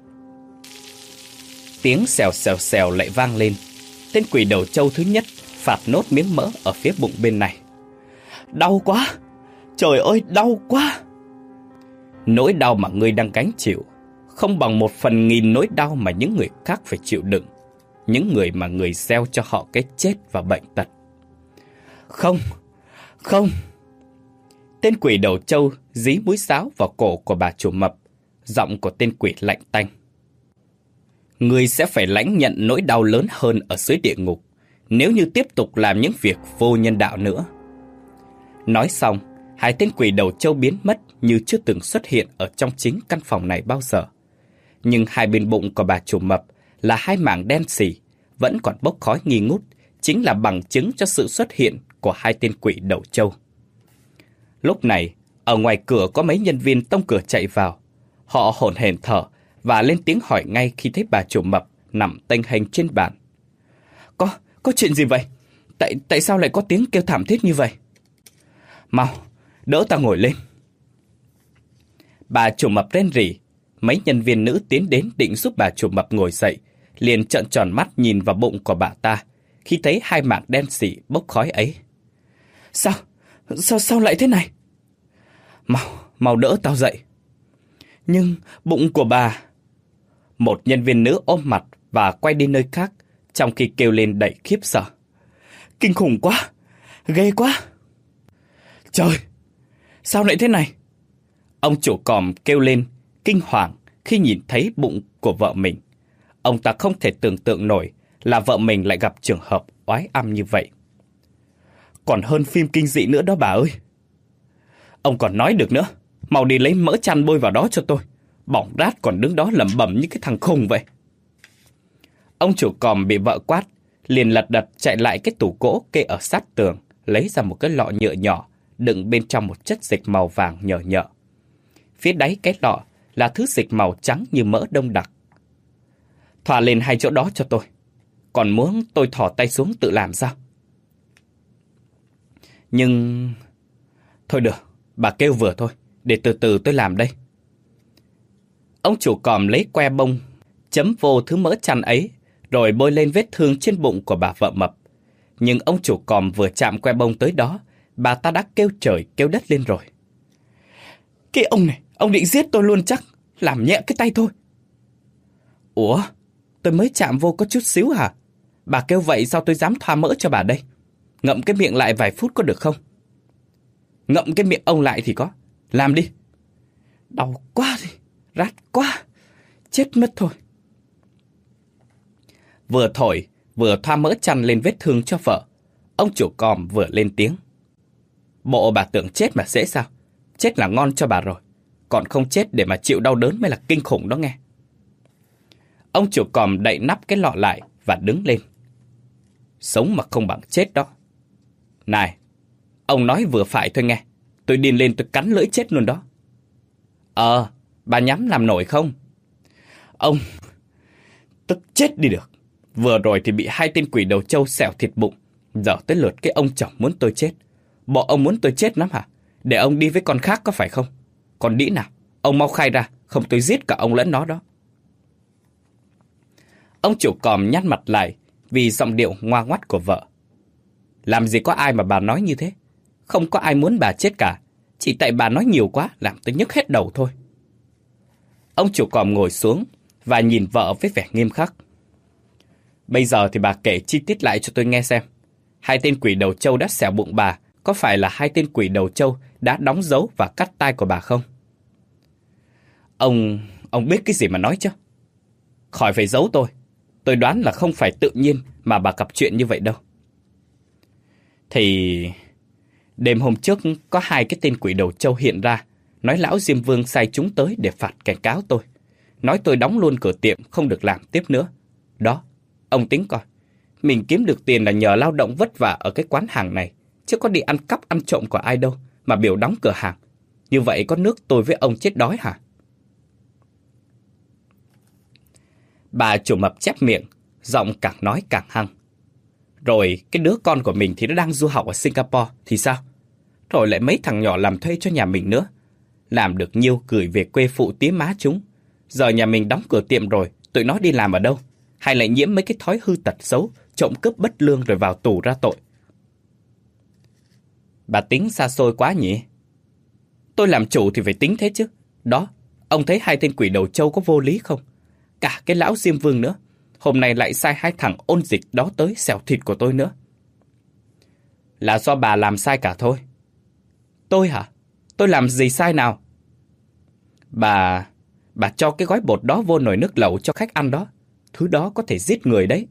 Tiếng xèo xèo xèo lại vang lên. Tên quỷ đầu trâu thứ nhất phạt nốt miếng mỡ ở phía bụng bên này. Đau quá, trời ơi đau quá. Nỗi đau mà ngươi đang gánh chịu không bằng 1/1000 nỗi đau mà những người khác phải chịu đựng. Những người mà người gieo cho họ cái chết và bệnh tật. Không. Tên quỷ đầu trâu dí mũi giáo vào cổ của bà chủ mập. Giọng của tên quỷ lạnh tanh. Ngươi sẽ phải lãnh nhận nỗi đau lớn hơn ở dưới địa ngục nếu như tiếp tục làm những việc vô nhân đạo nữa. Nói xong, hai tên quỷ đầu trâu biến mất như chưa từng xuất hiện ở trong chính căn phòng này bao giờ. Nhưng hai bên bụng của bà chủ mập là hai mảng đen xì, vẫn còn bốc khói nghi ngút, chính là bằng chứng cho sự xuất hiện của hai tên quỷ đầu trâu. Lúc này, ở ngoài cửa có mấy nhân viên tông cửa chạy vào. Họ hổn hển thở và lên tiếng hỏi ngay khi thấy bà chủ mập nằm tênh hênh trên bàn. Có chuyện gì vậy? Tại sao lại có tiếng kêu thảm thiết như vậy? Mau, đỡ ta ngồi lên. Bà chủ mập rên rỉ. Mấy nhân viên nữ tiến đến định giúp bà chủ mập ngồi dậy, liền trợn tròn mắt nhìn vào bụng của bà ta khi thấy hai mảng đen xỉ bốc khói ấy. Sao lại thế này? Mau đỡ tao dậy. Nhưng bụng của bà... Một nhân viên nữ ôm mặt và quay đi nơi khác, trong khi kêu lên đầy khiếp sợ. Kinh khủng quá! Ghê quá! Trời! Sao lại thế này? Ông chủ còm kêu lên, kinh hoàng khi nhìn thấy bụng của vợ mình. Ông ta không thể tưởng tượng nổi là vợ mình lại gặp trường hợp oái ăm như vậy. Còn hơn phim kinh dị nữa đó bà ơi! Ông còn nói được nữa, mau đi lấy mỡ chăn bôi vào đó cho tôi. Bỏng rát còn đứng đó lẩm bẩm như cái thằng khùng vậy. Ông chủ còm bị vợ quát, liền lật đật chạy lại cái tủ gỗ kê ở sát tường, lấy ra một cái lọ nhựa nhỏ, đựng bên trong một chất dịch màu vàng nhờ nhợ. Phía đáy cái lọ là thứ dịch màu trắng như mỡ đông đặc. Thoa lên hai chỗ đó cho tôi. Còn muốn tôi thò tay xuống tự làm sao? Nhưng... Thôi được, bà kêu vừa thôi, để từ từ tôi làm đây. Ông chủ còm lấy que bông, chấm vô thứ mỡ chăn ấy, rồi bôi lên vết thương trên bụng của bà vợ mập. Nhưng ông chủ còm vừa chạm que bông tới đó, bà ta đã kêu trời kêu đất lên rồi. Cái ông này, ông định giết tôi luôn chắc, làm nhẹ cái tay thôi. Ủa, tôi mới chạm vô có chút xíu hả? Bà kêu vậy sao tôi dám thoa mỡ cho bà đây? Ngậm cái miệng lại vài phút có được không? Ngậm cái miệng ông lại thì có. Làm đi. Đau quá đi, rát quá, chết mất thôi. Vừa thổi, vừa thoa mỡ chăn lên vết thương cho vợ. Ông chủ còm vừa lên tiếng. Bộ bà tưởng chết mà dễ sao? Chết là ngon cho bà rồi. Còn không chết để mà chịu đau đớn mới là kinh khủng đó nghe. Ông chủ còm đậy nắp cái lọ lại và đứng lên. Sống mà không bằng chết đó. Này, ông nói vừa phải thôi nghe. Tôi điên lên tôi cắn lưỡi chết luôn đó. Bà nhắm làm nổi không? Ông, tức chết đi được. Vừa rồi thì bị hai tên quỷ đầu trâu xẻo thịt bụng. Giờ tới lượt cái ông chồng muốn tôi chết. Bộ ông muốn tôi chết lắm hả? Để ông đi với con khác có phải không? Còn đĩ nào, ông mau khai ra, không tôi giết cả ông lẫn nó đó. Ông chủ còm nhăn mặt lại vì giọng điệu ngoa ngoắt của vợ. Làm gì có ai mà bà nói như thế? Không có ai muốn bà chết cả. Chỉ tại bà nói nhiều quá làm tôi nhức hết đầu thôi. Ông chủ còm ngồi xuống và nhìn vợ với vẻ nghiêm khắc. Bây giờ thì bà kể chi tiết lại cho tôi nghe xem. Hai tên quỷ đầu trâu đã xẻo bụng bà có phải là hai tên quỷ đầu trâu đã đóng dấu và cắt tai của bà không? Ông biết cái gì mà nói chứ? Khỏi phải giấu tôi. Tôi đoán là không phải tự nhiên mà bà gặp chuyện như vậy đâu. Thì... Đêm hôm trước có hai cái tên quỷ đầu trâu hiện ra, nói lão Diêm Vương sai chúng tới để phạt cảnh cáo tôi. Nói tôi đóng luôn cửa tiệm, không được làm tiếp nữa. Đó, ông tính coi. Mình kiếm được tiền là nhờ lao động vất vả ở cái quán hàng này, chứ có đi ăn cắp ăn trộm của ai đâu mà biểu đóng cửa hàng. Như vậy có nước tôi với ông chết đói hả? Bà chủ mập chép miệng, giọng càng nói càng hăng. Rồi cái đứa con của mình thì nó đang du học ở Singapore thì sao? Rồi lại mấy thằng nhỏ làm thuê cho nhà mình nữa. Làm được nhiêu gửi về quê phụ tía má chúng. Giờ nhà mình đóng cửa tiệm rồi, tụi nó đi làm ở đâu? Hay lại nhiễm mấy cái thói hư tật xấu, trộm cướp bất lương rồi vào tù ra tội? Bà tính xa xôi quá nhỉ? Tôi làm chủ thì phải tính thế chứ. Đó, ông thấy hai tên quỷ đầu trâu có vô lý không? Cả cái lão Diêm Vương nữa. Hôm nay lại sai hai thằng ôn dịch đó tới xẻo thịt của tôi nữa. Là do bà làm sai cả thôi. Tôi hả? Tôi làm gì sai nào? Bà cho cái gói bột đó vô nồi nước lẩu cho khách ăn đó. Thứ đó có thể giết người đấy.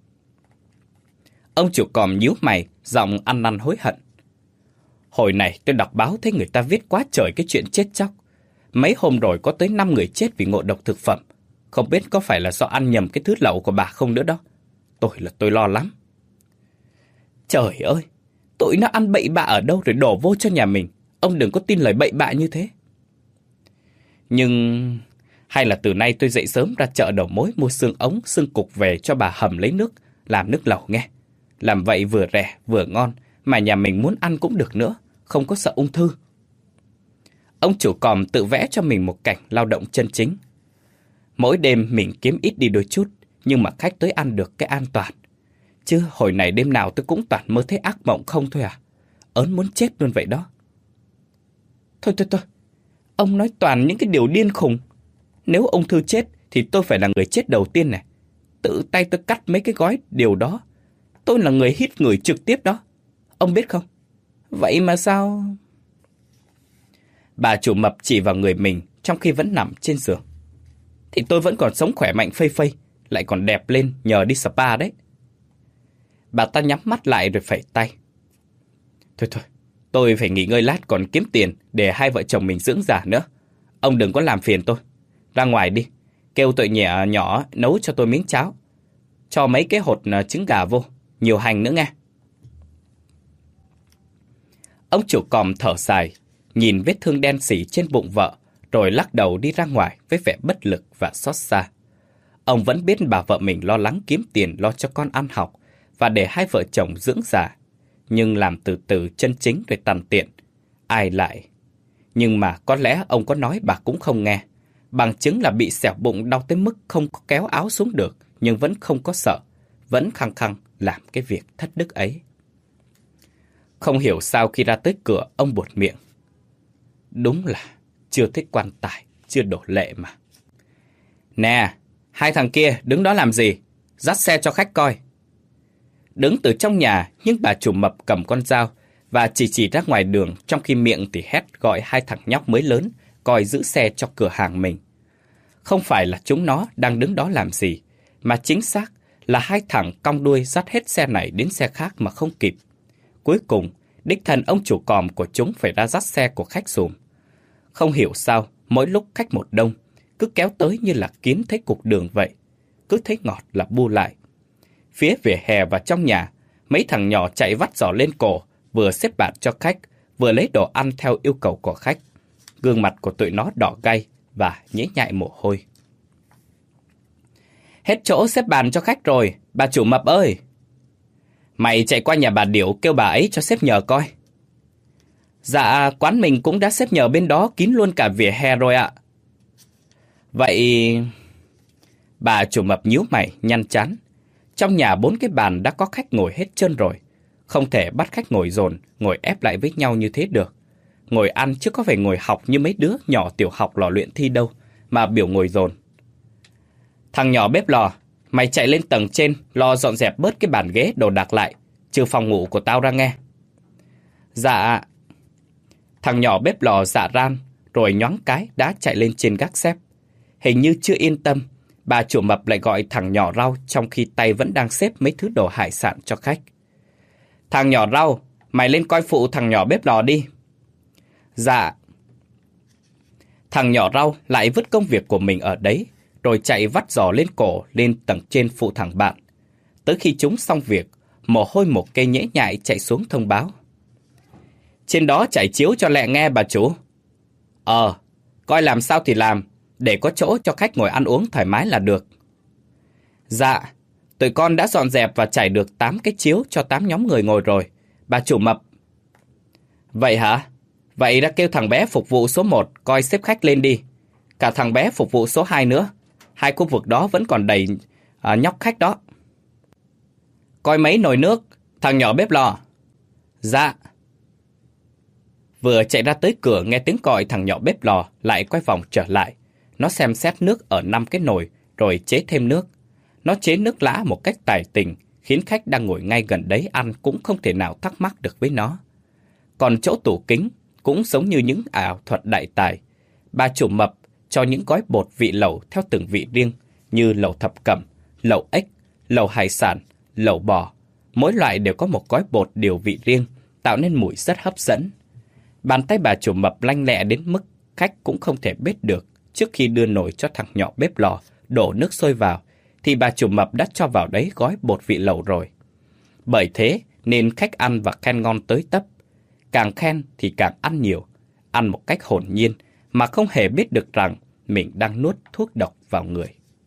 Ông chủ còm nhíu mày, giọng ăn năn hối hận. Hồi này tôi đọc báo thấy người ta viết quá trời cái chuyện chết chóc. Mấy hôm rồi có tới 5 người chết vì ngộ độc thực phẩm. Không biết có phải là do ăn nhầm cái thứ lẩu của bà không nữa đó. Tôi lo lắm. Trời ơi, tụi nó ăn bậy bạ ở đâu rồi đổ vô cho nhà mình. Ông đừng có tin lời bậy bạ như thế. Nhưng hay là từ nay tôi dậy sớm ra chợ đầu mối mua xương ống, xương cục về cho bà hầm lấy nước, làm nước lẩu nghe. Làm vậy vừa rẻ, vừa ngon, mà nhà mình muốn ăn cũng được nữa, không có sợ ung thư. Ông chủ còm tự vẽ cho mình một cảnh lao động chân chính. Mỗi đêm mình kiếm ít đi đôi chút, nhưng mà khách tới ăn được cái an toàn. Chứ hồi này đêm nào tôi cũng toàn mơ thấy ác mộng không thôi à. Ớn muốn chết luôn vậy đó. Thôi, ông nói toàn những cái điều điên khùng. Nếu ung thư chết thì tôi phải là người chết đầu tiên này. Tự tay tôi cắt mấy cái gói điều đó. Tôi là người hít người trực tiếp đó. Ông biết không? Vậy mà sao... Bà chủ mập chỉ vào người mình trong khi vẫn nằm trên giường. Thì tôi vẫn còn sống khỏe mạnh phây phây, lại còn đẹp lên nhờ đi spa đấy. Bà ta nhắm mắt lại rồi phẩy tay. Thôi, tôi phải nghỉ ngơi lát còn kiếm tiền để hai vợ chồng mình dưỡng già nữa. Ông đừng có làm phiền tôi. Ra ngoài đi, kêu tụi nhẹ nhỏ nấu cho tôi miếng cháo. Cho mấy cái hột trứng gà vô, nhiều hành nữa nghe. Ông chủ còm thở dài, nhìn vết thương đen sì trên bụng vợ, rồi lắc đầu đi ra ngoài với vẻ bất lực và xót xa. Ông vẫn biết bà vợ mình lo lắng kiếm tiền lo cho con ăn học và để hai vợ chồng dưỡng già. Nhưng làm từ từ chân chính rồi tằn tiện. Ai lại? Nhưng mà có lẽ ông có nói bà cũng không nghe. Bằng chứng là bị xẻo bụng đau tới mức không có kéo áo xuống được, nhưng vẫn không có sợ. Vẫn khăng khăng làm cái việc thất đức ấy. Không hiểu sao khi ra tới cửa ông buột miệng. Đúng là chưa thấy quan tài, chưa đổ lệ mà. Nè, hai thằng kia đứng đó làm gì? Dắt xe cho khách coi. Đứng từ trong nhà, nhưng bà chủ mập cầm con dao và chỉ ra ngoài đường, trong khi miệng thì hét gọi hai thằng nhóc mới lớn coi giữ xe cho cửa hàng mình. Không phải là chúng nó đang đứng đó làm gì, mà chính xác là hai thằng cong đuôi dắt hết xe này đến xe khác mà không kịp. Cuối cùng, đích thân ông chủ còm của chúng phải ra dắt xe của khách giùm. Không hiểu sao, mỗi lúc khách một đông, cứ kéo tới như là kiến thấy cục đường vậy. Cứ thấy ngọt là bu lại. Phía vỉa hè và trong nhà, mấy thằng nhỏ chạy vắt giỏ lên cổ, vừa xếp bàn cho khách, vừa lấy đồ ăn theo yêu cầu của khách. Gương mặt của tụi nó đỏ gay và nhễ nhại mồ hôi. Hết chỗ xếp bàn cho khách rồi, bà chủ mập ơi! Mày chạy qua nhà bà Điểu kêu bà ấy cho xếp nhờ coi. Dạ, quán mình cũng đã xếp nhờ bên đó kín luôn cả vỉa hè rồi ạ. Vậy... Bà chủ mập nhíu mày, nhăn chán. Trong nhà 4 cái bàn đã có khách ngồi hết trơn rồi. Không thể bắt khách ngồi dồn, ngồi ép lại với nhau như thế được. Ngồi ăn chứ có phải ngồi học như mấy đứa nhỏ tiểu học lò luyện thi đâu, mà biểu ngồi dồn. Thằng nhỏ bếp lò, mày chạy lên tầng trên, lo dọn dẹp bớt cái bàn ghế đồ đạc lại, trừ phòng ngủ của tao ra nghe. Dạ. Thằng nhỏ bếp lò dạ ran, rồi nhoáng cái đã chạy lên trên gác xếp. Hình như chưa yên tâm, bà chủ mập lại gọi thằng nhỏ rau trong khi tay vẫn đang xếp mấy thứ đồ hải sản cho khách. Thằng nhỏ rau, mày lên coi phụ thằng nhỏ bếp lò đi. Dạ. Thằng nhỏ rau lại vứt công việc của mình ở đấy, rồi chạy vắt giỏ lên cổ lên tầng trên phụ thằng bạn. Tới khi chúng xong việc, mồ hôi một cây nhễ nhại chạy xuống thông báo. Trên đó chạy chiếu cho lẹ nghe bà chủ. Coi làm sao thì làm, để có chỗ cho khách ngồi ăn uống thoải mái là được. Dạ, tụi con đã dọn dẹp và trải được 8 cái chiếu cho 8 nhóm người ngồi rồi, bà chủ mập. Vậy hả? Vậy đã kêu thằng bé phục vụ số 1 coi xếp khách lên đi. Cả thằng bé phục vụ số 2 nữa. Hai khu vực đó vẫn còn đầy nhóc khách đó. Coi mấy nồi nước, thằng nhỏ bếp lò. Dạ. Vừa chạy ra tới cửa nghe tiếng còi, thằng nhỏ bếp lò lại quay vòng trở lại. Nó xem xét nước ở 5 cái nồi rồi chế thêm nước. Nó chế nước lã một cách tài tình, khiến khách đang ngồi ngay gần đấy ăn cũng không thể nào thắc mắc được với nó. Còn chỗ tủ kính cũng giống như những ảo thuật đại tài. Bà chủ mập cho những gói bột vị lẩu theo từng vị riêng, như lẩu thập cẩm, lẩu ếch, lẩu hải sản, lẩu bò. Mỗi loại đều có một gói bột điều vị riêng, tạo nên mùi rất hấp dẫn. Bàn tay bà chủ mập lanh lẹ đến mức khách cũng không thể biết được. Trước khi đưa nồi cho thằng nhỏ bếp lò đổ nước sôi vào, thì bà chủ mập đã cho vào đấy gói bột vị lẩu rồi. Bởi thế nên khách ăn và khen ngon tới tấp. Càng khen thì càng ăn nhiều, ăn một cách hồn nhiên mà không hề biết được rằng mình đang nuốt thuốc độc vào người.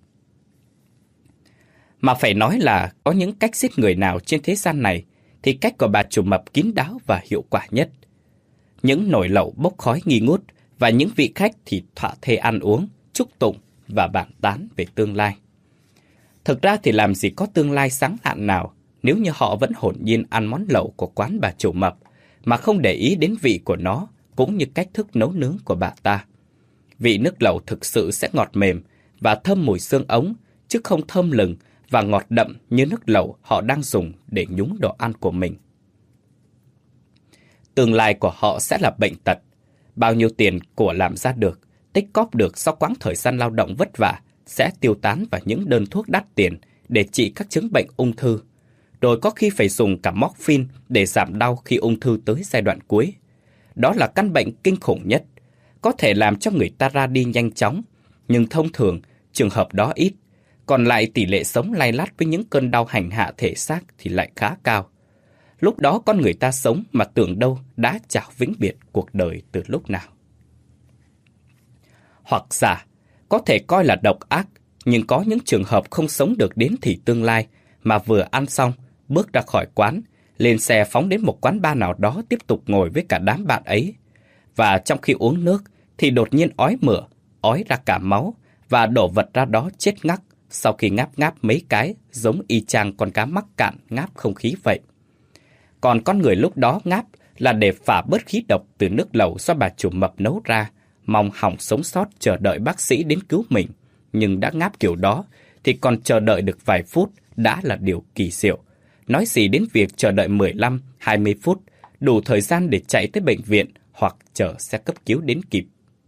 Mà phải nói là có những cách giết người nào trên thế gian này thì cách của bà chủ mập kín đáo và hiệu quả nhất. Những nồi lẩu bốc khói nghi ngút và những vị khách thì thỏa thê ăn uống, chúc tụng và bàn tán về tương lai. Thực ra thì làm gì có tương lai sáng lạn nào nếu như họ vẫn hồn nhiên ăn món lẩu của quán bà chủ mập mà không để ý đến vị của nó cũng như cách thức nấu nướng của bà ta. Vị nước lẩu thực sự sẽ ngọt mềm và thơm mùi xương ống, chứ không thơm lừng và ngọt đậm như nước lẩu họ đang dùng để nhúng đồ ăn của mình. Tương lai của họ sẽ là bệnh tật. Bao nhiêu tiền của làm ra được, tích cóp được sau quãng thời gian lao động vất vả sẽ tiêu tán vào những đơn thuốc đắt tiền để trị các chứng bệnh ung thư. Rồi có khi phải dùng cả morphine để giảm đau khi ung thư tới giai đoạn cuối. Đó là căn bệnh kinh khủng nhất, có thể làm cho người ta ra đi nhanh chóng, nhưng thông thường trường hợp đó ít. Còn lại tỷ lệ sống lay lắt với những cơn đau hành hạ thể xác thì lại khá cao. Lúc đó con người ta sống mà tưởng đâu đã chào vĩnh biệt cuộc đời từ lúc nào. Hoặc giả, có thể coi là độc ác, nhưng có những trường hợp không sống được đến thì tương lai mà vừa ăn xong, bước ra khỏi quán, lên xe phóng đến một quán bar nào đó tiếp tục ngồi với cả đám bạn ấy. Và trong khi uống nước thì đột nhiên ói mửa, ói ra cả máu và đổ vật ra đó chết ngắc sau khi ngáp ngáp mấy cái giống y chang con cá mắc cạn ngáp không khí vậy. Còn con người lúc đó ngáp là để phả bớt khí độc từ nước lẩu do bà chủ mập nấu ra, mong hỏng sống sót chờ đợi bác sĩ đến cứu mình. Nhưng đã ngáp kiểu đó thì còn chờ đợi được vài phút đã là điều kỳ diệu. Nói gì đến việc chờ đợi 15-20 phút, đủ thời gian để chạy tới bệnh viện hoặc chờ xe cấp cứu đến kịp.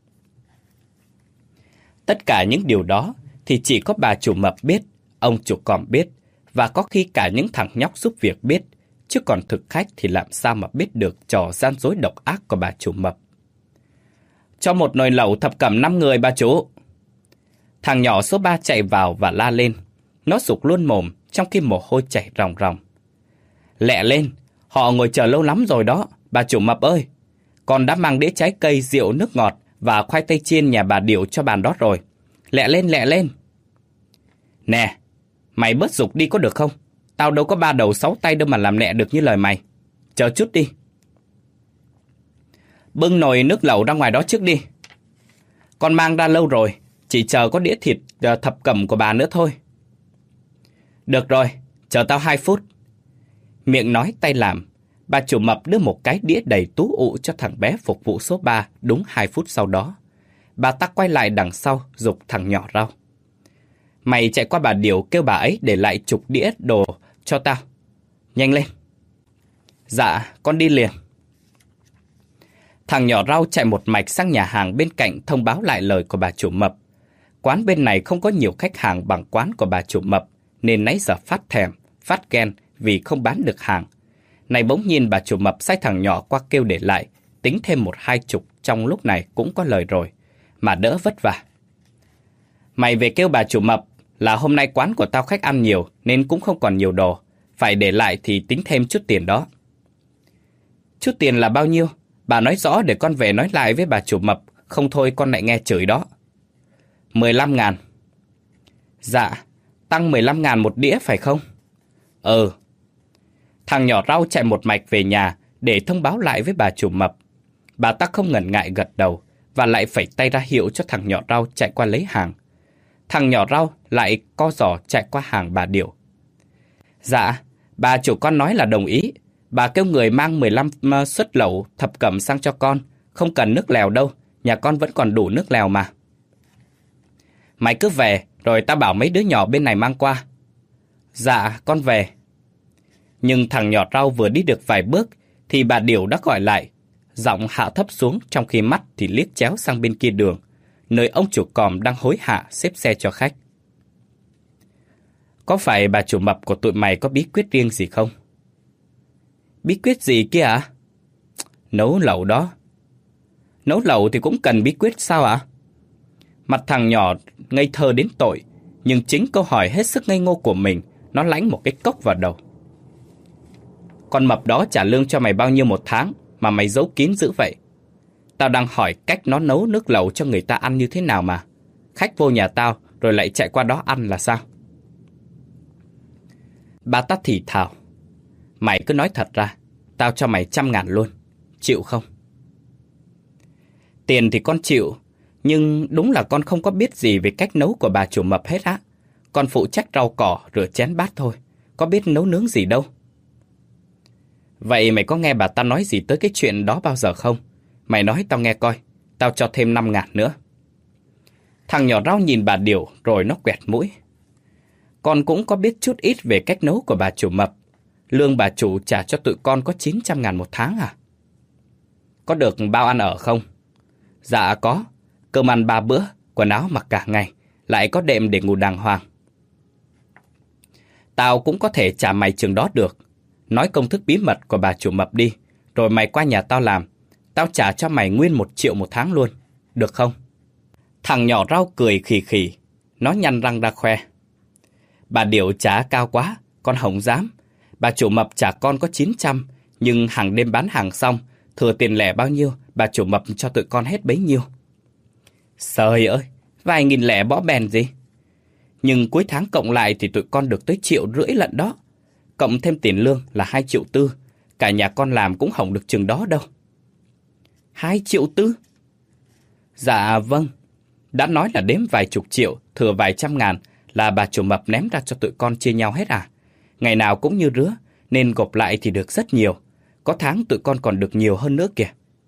Tất cả những điều đó thì chỉ có bà chủ mập biết, ông chủ còm biết, và có khi cả những thằng nhóc giúp việc biết, chứ còn thực khách thì làm sao mà biết được trò gian dối độc ác của bà chủ mập. Cho một nồi lẩu thập cẩm 5 người bà chủ. Thằng nhỏ số 3 chạy vào và la lên. Nó sục luôn mồm trong khi mồ hôi chảy ròng ròng. Lẹ lên, họ ngồi chờ lâu lắm rồi đó, bà chủ mập ơi. Con đã mang đĩa trái cây, rượu, nước ngọt và khoai tây chiên nhà bà Điệu cho bàn đó rồi. Lẹ lên, lẹ lên. Nè, mày bớt giục đi có được không? Tao đâu có 3 đầu 6 tay đâu mà làm lẹ được như lời mày. Chờ chút đi. Bưng nồi nước lẩu ra ngoài đó trước đi. Con mang ra lâu rồi, chỉ chờ có đĩa thịt thập cẩm của bà nữa thôi. Được rồi, chờ tao 2 phút. Miệng nói tay làm, bà chủ mập đưa một cái đĩa đầy tú ụ cho thằng bé phục vụ số 3 đúng 2 phút sau đó. Bà ta quay lại đằng sau, giục thằng nhỏ Rau. Mày chạy qua bà Điểu kêu bà ấy để lại chục đĩa đồ cho tao. Nhanh lên. Dạ, con đi liền. Thằng nhỏ Rau chạy một mạch sang nhà hàng bên cạnh thông báo lại lời của bà chủ mập. Quán bên này không có nhiều khách hàng bằng quán của bà chủ mập, nên nãy giờ phát thèm, phát ghen vì không bán được hàng. Này bỗng nhiên bà chủ mập sai thằng nhỏ qua kêu để lại, tính thêm 1-20 trong lúc này cũng có lời rồi, mà đỡ vất vả. Mày về kêu bà chủ mập là hôm nay quán của tao khách ăn nhiều nên cũng không còn nhiều đồ, phải để lại thì tính thêm chút tiền đó. Chút tiền là bao nhiêu? Bà nói rõ để con về nói lại với bà chủ mập, không thôi con lại nghe chửi đó. 15.000. Dạ, tăng 15.000 một đĩa phải không? Ừ. Thằng nhỏ Rau chạy một mạch về nhà để thông báo lại với bà chủ mập. Bà ta không ngần ngại gật đầu và lại phẩy tay ra hiệu cho thằng nhỏ Rau chạy qua lấy hàng. Thằng nhỏ Rau lại co giò chạy qua hàng bà Điểu. Dạ, bà chủ con nói là đồng ý. Bà kêu người mang 15 suất lẩu thập cẩm sang cho con. Không cần nước lèo đâu, nhà con vẫn còn đủ nước lèo mà. Mày cứ về, rồi tao bảo mấy đứa nhỏ bên này mang qua. Dạ, con về. Nhưng thằng nhỏ Rau vừa đi được vài bước thì bà Điểu đã gọi lại. Giọng hạ thấp xuống trong khi mắt thì liếc chéo sang bên kia đường, nơi ông chủ còm đang hối hả xếp xe cho khách. Có phải bà chủ mập của tụi mày có bí quyết riêng gì không? Bí quyết gì kia ạ? Nấu lẩu đó. Nấu lẩu thì cũng cần bí quyết sao ạ? Mặt thằng nhỏ ngây thơ đến tội, nhưng chính câu hỏi hết sức ngây ngô của mình, nó lánh một cái cốc vào đầu. Con mập đó trả lương cho mày bao nhiêu một tháng mà mày giấu kín dữ vậy? Tao đang hỏi cách nó nấu nước lẩu cho người ta ăn như thế nào mà. Khách vô nhà tao rồi lại chạy qua đó ăn là sao? Bà ta thì thào. Mày cứ nói thật ra, tao cho mày 100.000 luôn. Chịu không? Tiền thì con chịu, nhưng đúng là con không có biết gì về cách nấu của bà chủ mập hết á. Con phụ trách rau cỏ, rửa chén bát thôi, có biết nấu nướng gì đâu. Vậy mày có nghe bà ta nói gì tới cái chuyện đó bao giờ không? Mày nói tao nghe coi, tao cho thêm 5.000 nữa. Thằng nhỏ rau nhìn bà Điều rồi nó quẹt mũi. Con cũng có biết chút ít về cách nấu của bà chủ mập. Lương bà chủ trả cho tụi con có 900.000 một tháng à? Có được bao ăn ở không? Dạ có, cơm ăn 3 bữa, quần áo mặc cả ngày, lại có đệm để ngủ đàng hoàng. Tao cũng có thể trả mày chừng đó được. Nói công thức bí mật của bà chủ mập đi, rồi mày qua nhà tao làm. Tao trả cho mày nguyên 1 triệu một tháng luôn, được không? Thằng nhỏ rau cười khì khì, nó nhăn răng ra khoe. Bà Điểu trả cao quá, con không dám. Bà chủ mập trả con có 900, nhưng hàng đêm bán hàng xong, thừa tiền lẻ bao nhiêu, bà chủ mập cho tụi con hết bấy nhiêu. Trời ơi, vài nghìn lẻ bõ bèn gì. Nhưng cuối tháng cộng lại thì tụi con được tới 1,5 triệu lận đó. Cộng thêm tiền lương là 2,4 triệu. Cả nhà con làm cũng không được chừng đó đâu. 2,4 triệu? Dạ vâng. Đã nói là đếm vài chục triệu, thừa vài trăm ngàn là bà chủ mập ném ra cho tụi con chia nhau hết à? Ngày nào cũng như rứa, nên gộp lại thì được rất nhiều. Có tháng tụi con còn được nhiều hơn nữa kìa.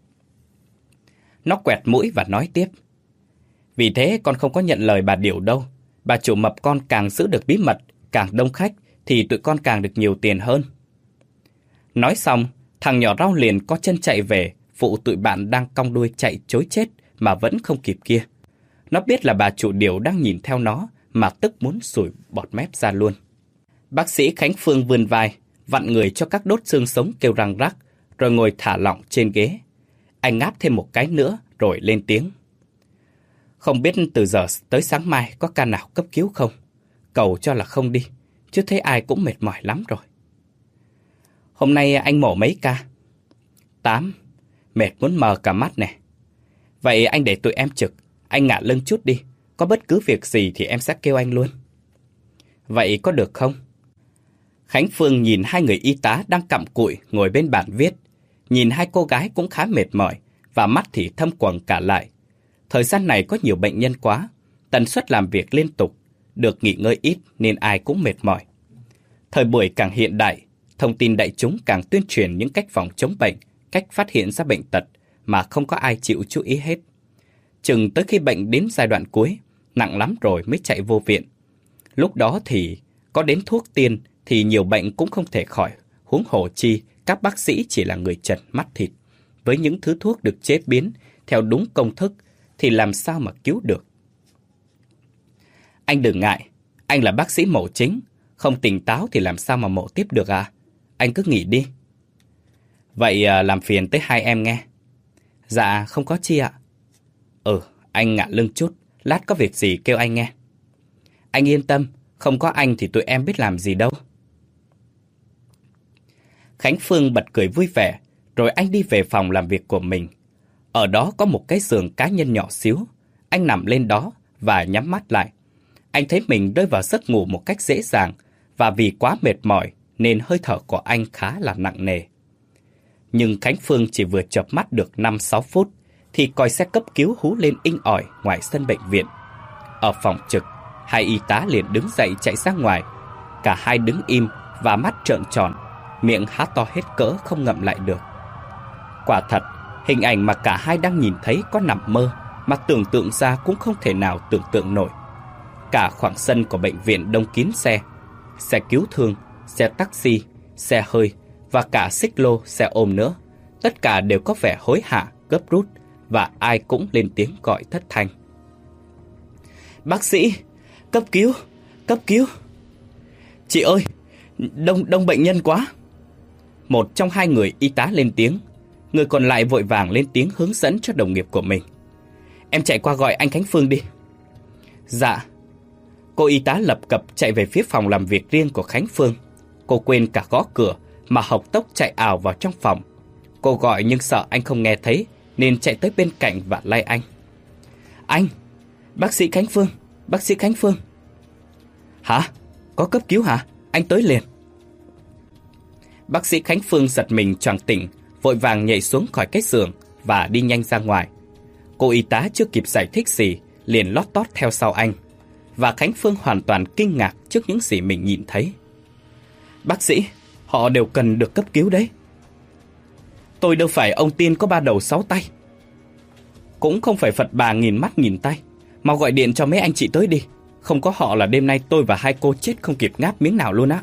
Nó quẹt mũi và nói tiếp. Vì thế con không có nhận lời bà Điểu đâu. Bà chủ mập con càng giữ được bí mật, càng đông khách thì tụi con càng được nhiều tiền hơn. Nói xong, thằng nhỏ rau liền có chân chạy về, phụ tụi bạn đang cong đuôi chạy chối chết mà vẫn không kịp kia. Nó biết là bà chủ Điểu đang nhìn theo nó mà tức muốn sủi bọt mép ra luôn. Bác sĩ Khánh Phương vươn vai, vặn người cho các đốt xương sống kêu răng rắc, rồi ngồi thả lỏng trên ghế. Anh ngáp thêm một cái nữa rồi lên tiếng. Không biết từ giờ tới sáng mai có ca nào cấp cứu không? Cầu cho là không đi, chứ thấy ai cũng mệt mỏi lắm rồi. Hôm nay anh mổ mấy ca? 8. Mệt muốn mờ cả mắt nè. Vậy anh để tụi em trực, anh ngả lưng chút đi. Có bất cứ việc gì thì em sẽ kêu anh luôn. Vậy có được không? Khánh Phương nhìn hai người y tá đang cặm cụi ngồi bên bàn viết. Nhìn hai cô gái cũng khá mệt mỏi, và mắt thì thâm quầng cả lại. Thời gian này có nhiều bệnh nhân quá, tần suất làm việc liên tục, được nghỉ ngơi ít nên ai cũng mệt mỏi. Thời buổi càng hiện đại, thông tin đại chúng càng tuyên truyền những cách phòng chống bệnh, cách phát hiện ra bệnh tật mà không có ai chịu chú ý hết. Chừng tới khi bệnh đến giai đoạn cuối, nặng lắm rồi mới chạy vô viện. Lúc đó thì có đến thuốc tiên thì nhiều bệnh cũng không thể khỏi, huống hồ chi các bác sĩ chỉ là người trần mắt thịt. Với những thứ thuốc được chế biến theo đúng công thức thì làm sao mà cứu được. Anh đừng ngại, anh là bác sĩ mổ chính, không tỉnh táo thì làm sao mà mổ tiếp được à? Anh cứ nghỉ đi. Vậy làm phiền tới hai em nghe. Dạ không có chi ạ. Anh ngả lưng chút, lát có việc gì kêu anh nghe. Anh yên tâm, không có anh thì tụi em biết làm gì đâu. Khánh Phương bật cười vui vẻ, rồi anh đi về phòng làm việc của mình. Ở đó có một cái giường cá nhân nhỏ xíu. Anh nằm lên đó và nhắm mắt lại. Anh thấy mình rơi vào giấc ngủ một cách dễ dàng, và vì quá mệt mỏi nên hơi thở của anh khá là nặng nề. Nhưng Khánh Phương chỉ vừa chợp mắt được 5-6 phút thì còi xe cấp cứu hú lên inh ỏi ngoài sân bệnh viện. Ở phòng trực, hai y tá liền đứng dậy chạy ra ngoài. Cả hai đứng im và mắt trợn tròn, miệng há to hết cỡ không ngậm lại được. Quả thật, hình ảnh mà cả hai đang nhìn thấy có nằm mơ, mà tưởng tượng ra cũng không thể nào tưởng tượng nổi. Cả khoảng sân của bệnh viện đông kín xe. Xe cứu thương, xe taxi, xe hơi và cả xích lô, xe ôm nữa. Tất cả đều có vẻ hối hả, gấp rút, và ai cũng lên tiếng gọi thất thanh. Bác sĩ, cấp cứu, cấp cứu. Chị ơi, đông bệnh nhân quá. Một trong hai người y tá lên tiếng. Người còn lại vội vàng lên tiếng hướng dẫn cho đồng nghiệp của mình. Em chạy qua gọi anh Khánh Phương đi. Dạ. Cô y tá lập cập chạy về phía phòng làm việc riêng của Khánh Phương. Cô quên cả gõ cửa mà học tốc chạy ảo vào trong phòng. Cô gọi nhưng sợ anh không nghe thấy nên chạy tới bên cạnh và lay anh. Anh! Bác sĩ Khánh Phương! Bác sĩ Khánh Phương! Hả? Có cấp cứu hả? Anh tới liền. Bác sĩ Khánh Phương giật mình choàng tỉnh, vội vàng nhảy xuống khỏi cái giường và đi nhanh ra ngoài. Cô y tá chưa kịp giải thích gì liền lót tót theo sau anh, và Khánh Phương hoàn toàn kinh ngạc trước những gì mình nhìn thấy. Bác sĩ, họ đều cần được cấp cứu đấy. Tôi đâu phải ông tiên có 3 đầu 6 tay, cũng không phải Phật bà nghìn mắt nghìn tay. Mau gọi điện cho mấy anh chị tới đi. Không có họ là đêm nay tôi và hai cô chết không kịp ngáp miếng nào luôn á.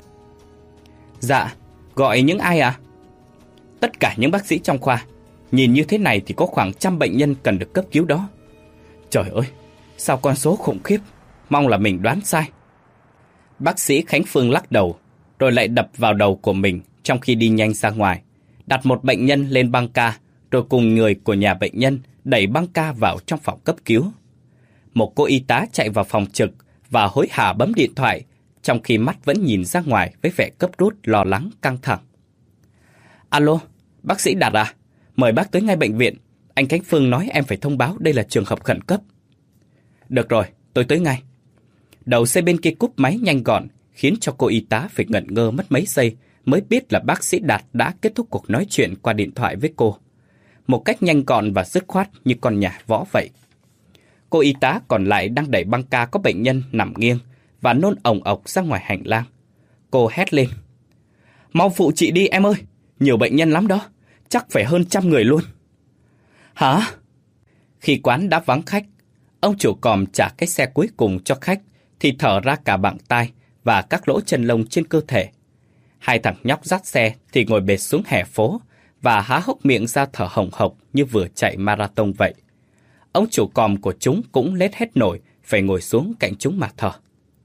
Dạ, gọi những ai à? Tất cả những bác sĩ trong khoa. Nhìn như thế này thì có khoảng 100 bệnh nhân cần được cấp cứu đó. Trời ơi, sao con số khủng khiếp. Mong là mình đoán sai. Bác sĩ Khánh Phương lắc đầu, rồi lại đập vào đầu của mình trong khi đi nhanh ra ngoài, đặt một bệnh nhân lên băng ca, rồi cùng người của nhà bệnh nhân đẩy băng ca vào trong phòng cấp cứu. Một cô y tá chạy vào phòng trực và hối hả bấm điện thoại, trong khi mắt vẫn nhìn ra ngoài với vẻ gấp rút, lo lắng, căng thẳng. Alo, bác sĩ Đạt à? Mời bác tới ngay bệnh viện. Anh Khánh Phương nói em phải thông báo đây là trường hợp khẩn cấp. Được rồi, tôi tới ngay. Đầu dây bên kia cúp máy nhanh gọn, khiến cho cô y tá phải ngẩn ngơ mất mấy giây mới biết là bác sĩ Đạt đã kết thúc cuộc nói chuyện qua điện thoại với cô. Một cách nhanh gọn và dứt khoát như con nhà võ vậy. Cô y tá còn lại đang đẩy băng ca có bệnh nhân nằm nghiêng và nôn ồng ộc ra ngoài hành lang. Cô hét lên. Mau phụ chị đi em ơi, nhiều bệnh nhân lắm đó, chắc phải hơn 100 người luôn. Hả? Khi quán đã vắng khách, ông chủ còm trả cái xe cuối cùng cho khách thì thở ra cả bằng tai và các lỗ chân lông trên cơ thể. Hai thằng nhóc dắt xe thì ngồi bệt xuống hè phố và há hốc miệng ra thở hồng hộc như vừa chạy marathon vậy. Ông chủ còm của chúng cũng lết hết nổi, phải ngồi xuống cạnh chúng mà thở.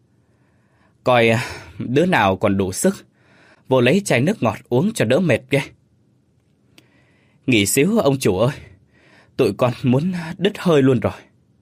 Coi đứa nào còn đủ sức, vô lấy chai nước ngọt uống cho đỡ mệt ghê. Nghỉ xíu ông chủ ơi, tụi con muốn đứt hơi luôn rồi.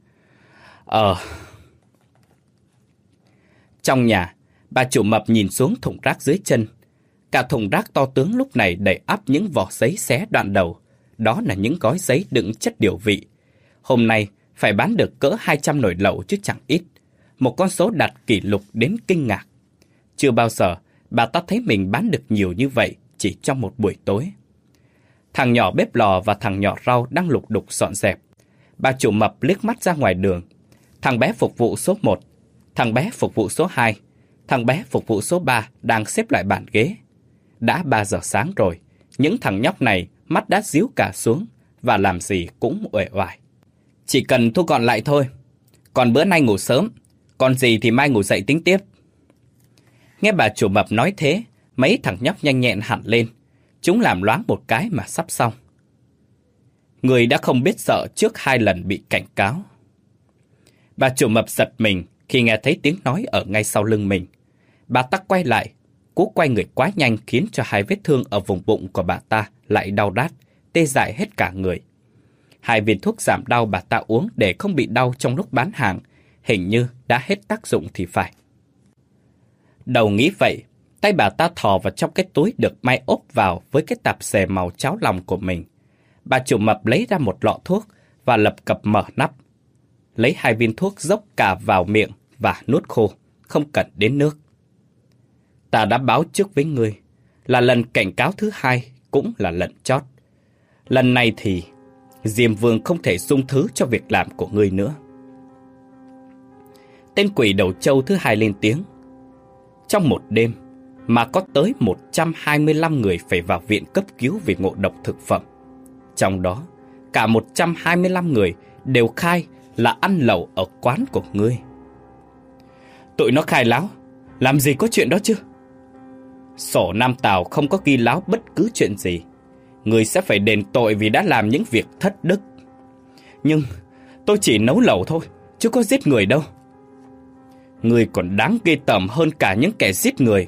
Trong nhà, bà chủ mập nhìn xuống thùng rác dưới chân. Cả thùng rác to tướng lúc này đầy ắp những vỏ giấy xé đoạn đầu. Đó là những gói giấy đựng chất điều vị. Hôm nay phải bán được cỡ 200 nồi lẩu chứ chẳng ít. Một con số đạt kỷ lục đến kinh ngạc. Chưa bao giờ bà ta thấy mình bán được nhiều như vậy chỉ trong một buổi tối. Thằng nhỏ bếp lò và thằng nhỏ rau đang lục đục dọn dẹp. Bà chủ mập liếc mắt ra ngoài đường. Thằng bé phục vụ số 1, thằng bé phục vụ số 2, thằng bé phục vụ số 3 đang xếp lại bàn ghế. Đã 3 giờ sáng rồi, những thằng nhóc này mắt đã díu cả xuống và làm gì cũng uể oải. Chỉ cần thu gọn lại thôi. Còn bữa nay ngủ sớm, còn gì thì mai ngủ dậy tính tiếp. Nghe bà chủ mập nói thế, mấy thằng nhóc nhanh nhẹn hẳn lên. Chúng làm loáng một cái mà sắp xong. Người đã không biết sợ trước 2 lần bị cảnh cáo. Bà chủ mập giật mình khi nghe thấy tiếng nói ở ngay sau lưng mình. Bà ta quay lại, cú quay người quá nhanh khiến cho 2 vết thương ở vùng bụng của bà ta lại đau rát, tê dại hết cả người. 2 viên thuốc giảm đau bà ta uống để không bị đau trong lúc bán hàng, hình như đã hết tác dụng thì phải. Đầu nghĩ vậy, tay bà ta thò vào trong cái túi được may ốp vào với cái tạp dề màu cháo lòng của mình. Bà chủ mập lấy ra một lọ thuốc và lập cập mở nắp. Lấy 2 viên thuốc dốc cả vào miệng và nuốt khô, không cần đến nước. Ta đã báo trước với ngươi là lần cảnh cáo thứ 2 cũng là lần chót. Lần này thì Diêm Vương không thể dung thứ cho việc làm của ngươi nữa. Tên quỷ đầu trâu thứ 2 lên tiếng. Trong một đêm mà có tới 125 người phải vào viện cấp cứu vì ngộ độc thực phẩm. Trong đó, cả 125 người đều khai là ăn lẩu ở quán của ngươi. Tụi nó khai láo, làm gì có chuyện đó chứ? Sổ Nam Tào không có ghi láo bất cứ chuyện gì. Ngươi sẽ phải đền tội vì đã làm những việc thất đức. Nhưng tôi chỉ nấu lẩu thôi, chứ có giết người đâu. Ngươi còn đáng ghê tởm hơn cả những kẻ giết người.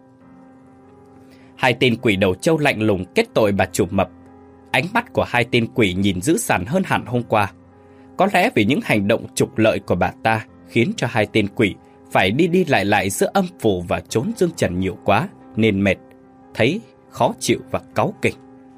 2 tên quỷ đầu trâu lạnh lùng kết tội bà chủ mập. Ánh mắt của 2 tên quỷ nhìn dữ dằn hơn hẳn hôm qua. Có lẽ vì những hành động trục lợi của bà ta khiến cho 2 tên quỷ phải đi đi lại lại giữa âm phủ và chốn dương trần nhiều quá nên mệt. Thấy khó chịu và cáu kỉnh.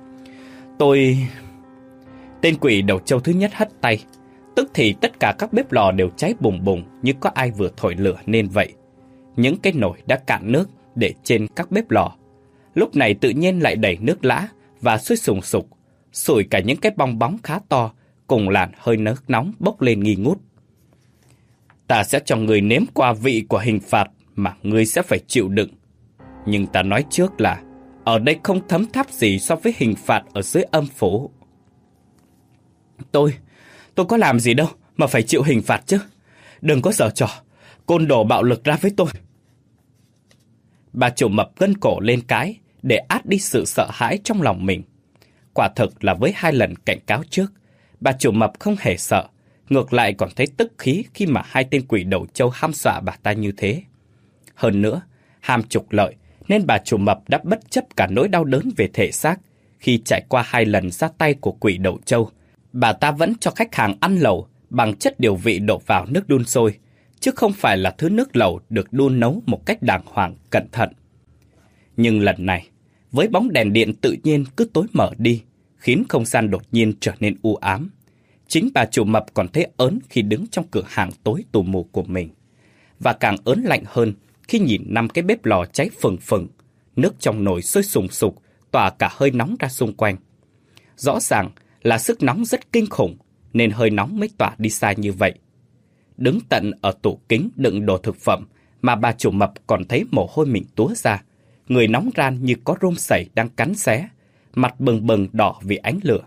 Tên quỷ đầu trâu thứ nhất hất tay. Tức thì tất cả các bếp lò đều cháy bùng bùng như có ai vừa thổi lửa nên vậy. Những cái nồi đã cạn nước để trên các bếp lò lúc này tự nhiên lại đầy nước lã và sôi sùng sục, sủi cả những cái bong bóng khá to cùng làn hơi nước nóng bốc lên nghi ngút. Ta sẽ cho người nếm qua vị của hình phạt mà ngươi sẽ phải chịu đựng. Nhưng ta nói trước là ở đây không thấm tháp gì so với hình phạt ở dưới âm phủ. Tôi có làm gì đâu mà phải chịu hình phạt chứ. Đừng có giở trò côn đồ bạo lực ra với tôi. Bà chủ mập gân cổ lên cái để át đi sự sợ hãi trong lòng mình. Quả thực là với 2 lần cảnh cáo trước, bà chủ mập không hề sợ, ngược lại còn thấy tức khí khi mà 2 tên quỷ đầu trâu hăm dọa bà ta như thế. Hơn nữa, ham trục lợi nên bà chủ mập đã bất chấp cả nỗi đau đớn về thể xác. Khi trải qua 2 lần ra tay của quỷ đầu trâu, bà ta vẫn cho khách hàng ăn lẩu bằng chất điều vị đổ vào nước đun sôi, chứ không phải là thứ nước lẩu được đun nấu một cách đàng hoàng, cẩn thận. Nhưng lần này, với bóng đèn điện tự nhiên cứ tối mở đi, khiến không gian đột nhiên trở nên u ám. Chính bà chủ mập còn thấy ớn khi đứng trong cửa hàng tối tù mù của mình. Và càng ớn lạnh hơn khi nhìn 5 cái bếp lò cháy phừng phừng, nước trong nồi sôi sùng sục, tỏa cả hơi nóng ra xung quanh. Rõ ràng là sức nóng rất kinh khủng, nên hơi nóng mới tỏa đi xa như vậy. Đứng tận ở tủ kính đựng đồ thực phẩm mà bà chủ mập còn thấy mồ hôi mình túa ra, người nóng ran như có rôm sẩy đang cắn xé, mặt bừng bừng đỏ vì ánh lửa.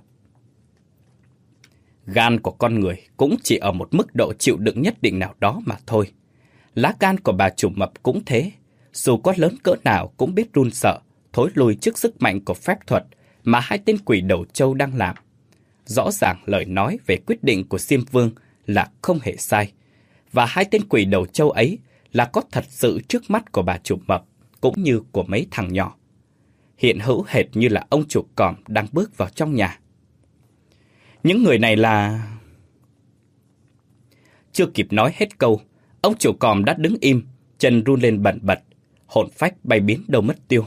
Gan của con người cũng chỉ ở một mức độ chịu đựng nhất định nào đó mà thôi. Lá gan của bà chủ mập cũng thế, dù có lớn cỡ nào cũng biết run sợ, thối lùi trước sức mạnh của phép thuật mà 2 tên quỷ đầu trâu đang làm. Rõ ràng lời nói về quyết định của Diêm Vương là không hề sai, và 2 tên quỷ đầu trâu ấy là có thật sự trước mắt của bà chủ mập cũng như của mấy thằng nhỏ. Hiện hữu hệt như là ông chủ còm đang bước vào trong nhà. Những người này là... Chưa kịp nói hết câu, ông chủ còm đã đứng im, chân run lên bần bật, hồn phách bay biến đâu mất tiêu.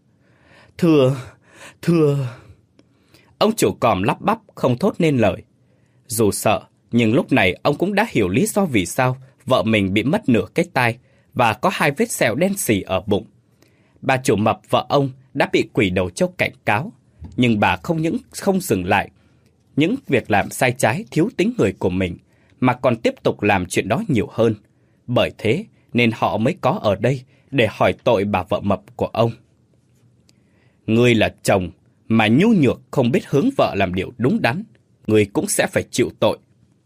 Thưa... Ông chủ còm lắp bắp không thốt nên lời. Dù sợ, nhưng lúc này ông cũng đã hiểu lý do vì sao vợ mình bị mất nửa cái tai và có 2 vết sẹo đen xì ở bụng. Bà chủ mập vợ ông đã bị quỷ đầu trâu cảnh cáo, nhưng bà không dừng lại những việc làm sai trái thiếu tính người của mình, mà còn tiếp tục làm chuyện đó nhiều hơn. Bởi thế nên họ mới có ở đây để hỏi tội bà vợ mập của ông. Ngươi là chồng mà nhu nhược không biết hướng vợ làm điều đúng đắn, ngươi cũng sẽ phải chịu tội.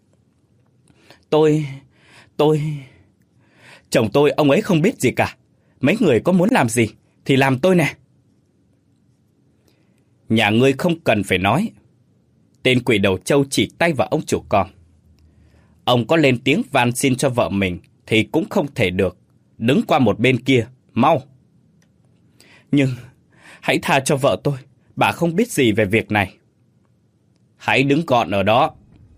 Chồng tôi ông ấy không biết gì cả. Mấy người có muốn làm gì thì làm tôi nè. Nhà ngươi không cần phải nói. Tên quỷ đầu trâu chỉ tay vào ông chủ còm. Ông có lên tiếng van xin cho vợ mình thì cũng không thể được. Đứng qua một bên kia, mau. Nhưng hãy tha cho vợ tôi, bà không biết gì về việc này. Hãy đứng gọn ở đó.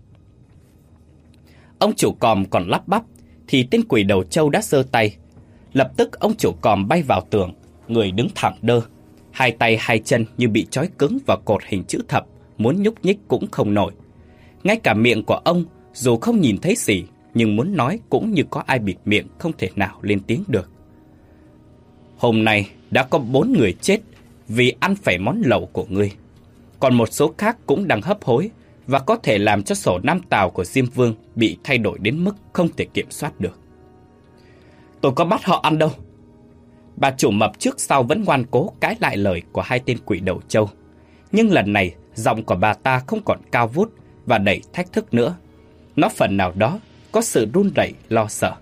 Ông chủ còm còn lắp bắp thì tên quỷ đầu trâu đã giơ tay. Lập tức ông chủ còm bay vào tường, người đứng thẳng đơ, 2 tay 2 chân như bị trói cứng vào cột hình chữ thập, muốn nhúc nhích cũng không nổi. Ngay cả miệng của ông, dù không nhìn thấy gì, nhưng muốn nói cũng như có ai bịt miệng, không thể nào lên tiếng được. Hôm nay đã có 4 người chết vì ăn phải món lẩu của ngươi. Còn một số khác cũng đang hấp hối và có thể làm cho sổ năm tàu của Diêm Vương bị thay đổi đến mức không thể kiểm soát được. Tôi có bắt họ ăn đâu. Bà chủ mập trước sau vẫn ngoan cố cãi lại lời của 2 tên quỷ đầu trâu. Nhưng lần này giọng của bà ta không còn cao vút và đầy thách thức nữa. Nó phần nào đó có sự run rẩy lo sợ.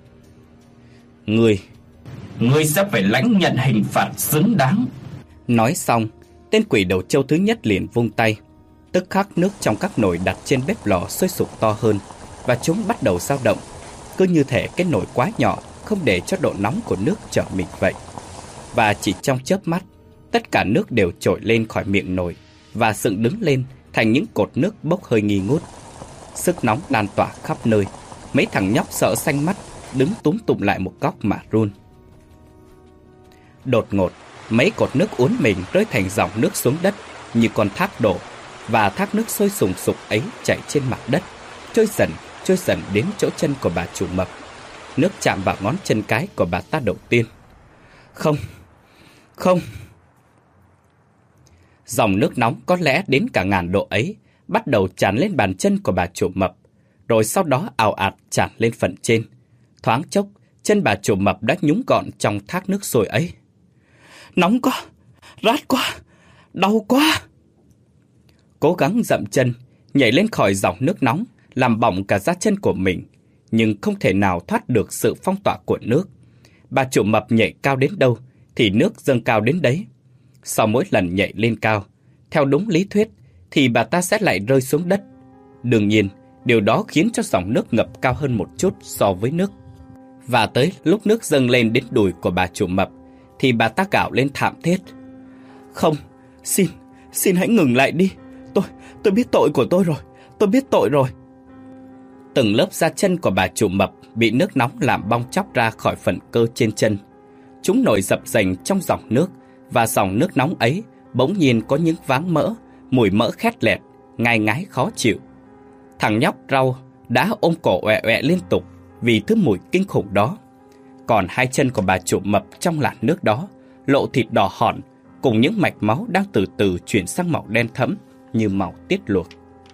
Ngươi sẽ phải lãnh nhận hình phạt xứng đáng. Nói xong, tên quỷ đầu trâu thứ nhất liền vung tay. Tức khắc nước trong các nồi đặt trên bếp lò sôi sục to hơn, và chúng bắt đầu dao động. Cứ như thể cái nồi quá nhỏ không để cho độ nóng của nước trở mình vậy. Và chỉ trong chớp mắt, tất cả nước đều trội lên khỏi miệng nồi và dựng đứng lên thành những cột nước bốc hơi nghi ngút. Sức nóng lan tỏa khắp nơi. Mấy thằng nhóc sợ xanh mắt đứng túm tụm lại một góc mà run. Đột ngột, Mấy cột nước uốn mình rơi thành dòng nước xuống đất như con thác đổ, và thác nước sôi sùng sục ấy chảy trên mặt đất, trôi dần đến chỗ chân của bà chủ mập. Nước chạm vào ngón chân cái của bà ta đầu tiên. Không, không. Dòng nước nóng có lẽ đến cả ngàn độ ấy bắt đầu tràn lên bàn chân của bà chủ mập, rồi sau đó ào ạt tràn lên phần trên. Thoáng chốc, chân bà chủ mập đã nhúng gọn trong thác nước sôi ấy. Nóng quá, rát quá, đau quá. Cố gắng dậm chân, nhảy lên khỏi dòng nước nóng, làm bỏng cả da chân của mình, nhưng không thể nào thoát được sự phong tỏa của nước. Bà chủ mập nhảy cao đến đâu thì nước dâng cao đến đấy. Sau mỗi lần nhảy lên cao, theo đúng lý thuyết thì bà ta sẽ lại rơi xuống đất. Đương nhiên, điều đó khiến cho dòng nước ngập cao hơn một chút so với nước. Và tới lúc nước dâng lên đến đùi của bà chủ mập thì bà ta gào lên thảm thiết. Không, xin hãy ngừng lại đi. Tôi biết tội của tôi rồi, tôi biết tội rồi. Từng lớp da chân của bà chủ mập bị nước nóng làm bong tróc ra khỏi phần cơ trên chân. Chúng nổi dập dềnh trong dòng nước, và dòng nước nóng ấy bỗng nhiên có những váng mỡ, mùi mỡ khét lẹt, ngai ngái khó chịu. Thằng nhóc rau đã ôm cổ oẹ oẹ liên tục vì thứ mùi kinh khủng đó. Còn hai chân của bà chủ mập trong làn nước đó lộ thịt đỏ hòn, cùng những mạch máu đang từ từ chuyển sang màu đen thẫm như màu tiết luộc.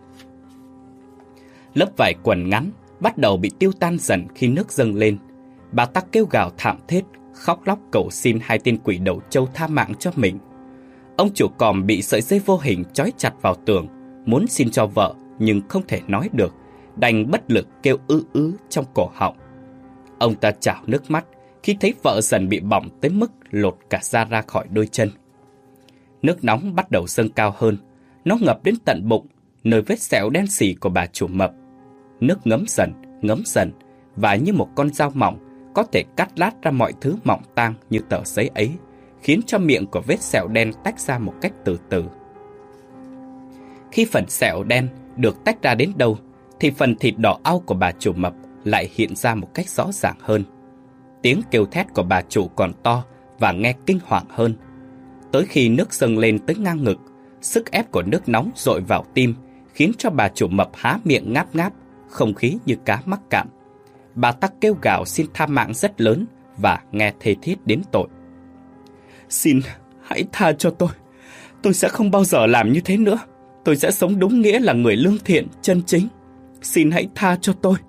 Lớp vải quần ngắn bắt đầu bị tiêu tan dần khi nước dâng lên. Bà ta kêu gào thảm thiết, khóc lóc cầu xin hai tên quỷ đầu trâu tha mạng cho mình. Ông chủ còm bị sợi dây vô hình trói chặt vào tường, muốn xin cho vợ nhưng không thể nói được, đành bất lực kêu ư trong cổ họng. Ông ta trào nước mắt khi thấy vợ dần bị bỏng tới mức lột cả da ra khỏi đôi chân. Nước nóng bắt đầu dâng cao hơn, nó ngập đến tận bụng, nơi vết sẹo đen xì của bà chủ mập. Nước ngấm dần, và như một con dao mỏng có thể cắt lát ra mọi thứ mỏng tang như tờ giấy ấy, khiến cho miệng của vết sẹo đen tách ra một cách từ từ. Khi phần sẹo đen được tách ra đến đâu, thì phần thịt đỏ au của bà chủ mập lại hiện ra một cách rõ ràng hơn. Tiếng kêu thét của bà chủ còn to và nghe kinh hoàng hơn. Tới khi nước dâng lên tới ngang ngực, sức ép của nước nóng dội vào tim khiến cho bà chủ mập há miệng ngáp ngáp, không khí như cá mắc cạn. Bà ta kêu gào xin tha mạng rất lớn và nghe thê thiết đến tội. Xin hãy tha cho tôi sẽ không bao giờ làm như thế nữa. Tôi sẽ sống đúng nghĩa là người lương thiện, chân chính. Xin hãy tha cho tôi.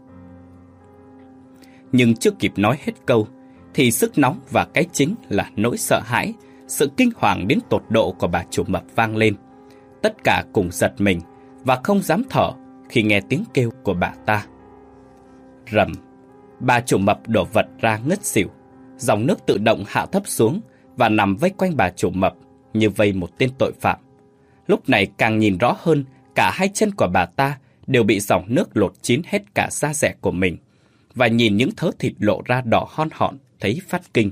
Nhưng chưa kịp nói hết câu thì sức nóng và cái chính là nỗi sợ hãi, sự kinh hoàng đến tột độ của bà chủ mập vang lên. Tất cả cùng giật mình và không dám thở khi nghe tiếng kêu của bà ta. Rầm, bà chủ mập đổ vật ra ngất xỉu. Dòng nước tự động hạ thấp xuống và nằm vây quanh bà chủ mập như vây một tên tội phạm. Lúc này càng nhìn rõ hơn, cả hai chân của bà ta đều bị dòng nước lột chín hết cả da dẻ của mình, và nhìn những thớ thịt lộ ra đỏ hon hòn thấy phát kinh.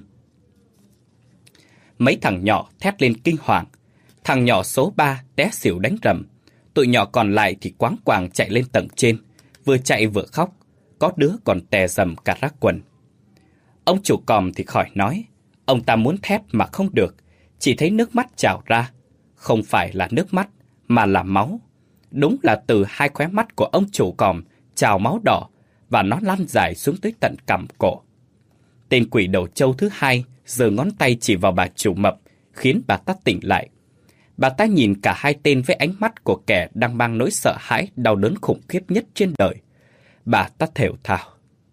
Mấy thằng nhỏ thét lên kinh hoàng. Thằng nhỏ số 3 té xỉu đánh rầm. Tụi nhỏ còn lại thì quáng quàng chạy lên tầng trên, vừa chạy vừa khóc, có đứa còn tè rầm cả rác quần. Ông chủ còm thì khỏi nói, ông ta muốn thét mà không được, chỉ thấy nước mắt trào ra. Không phải là nước mắt, mà là máu. Đúng là từ hai khóe mắt của ông chủ còm trào máu đỏ, và nó lan dài xuống tới tận cằm cổ. Tên quỷ đầu trâu thứ hai giơ ngón tay chỉ vào bà chủ mập, khiến bà ta tỉnh lại. Bà ta nhìn cả hai tên với ánh mắt của kẻ đang mang nỗi sợ hãi đau đớn khủng khiếp nhất trên đời. Bà ta thều thào.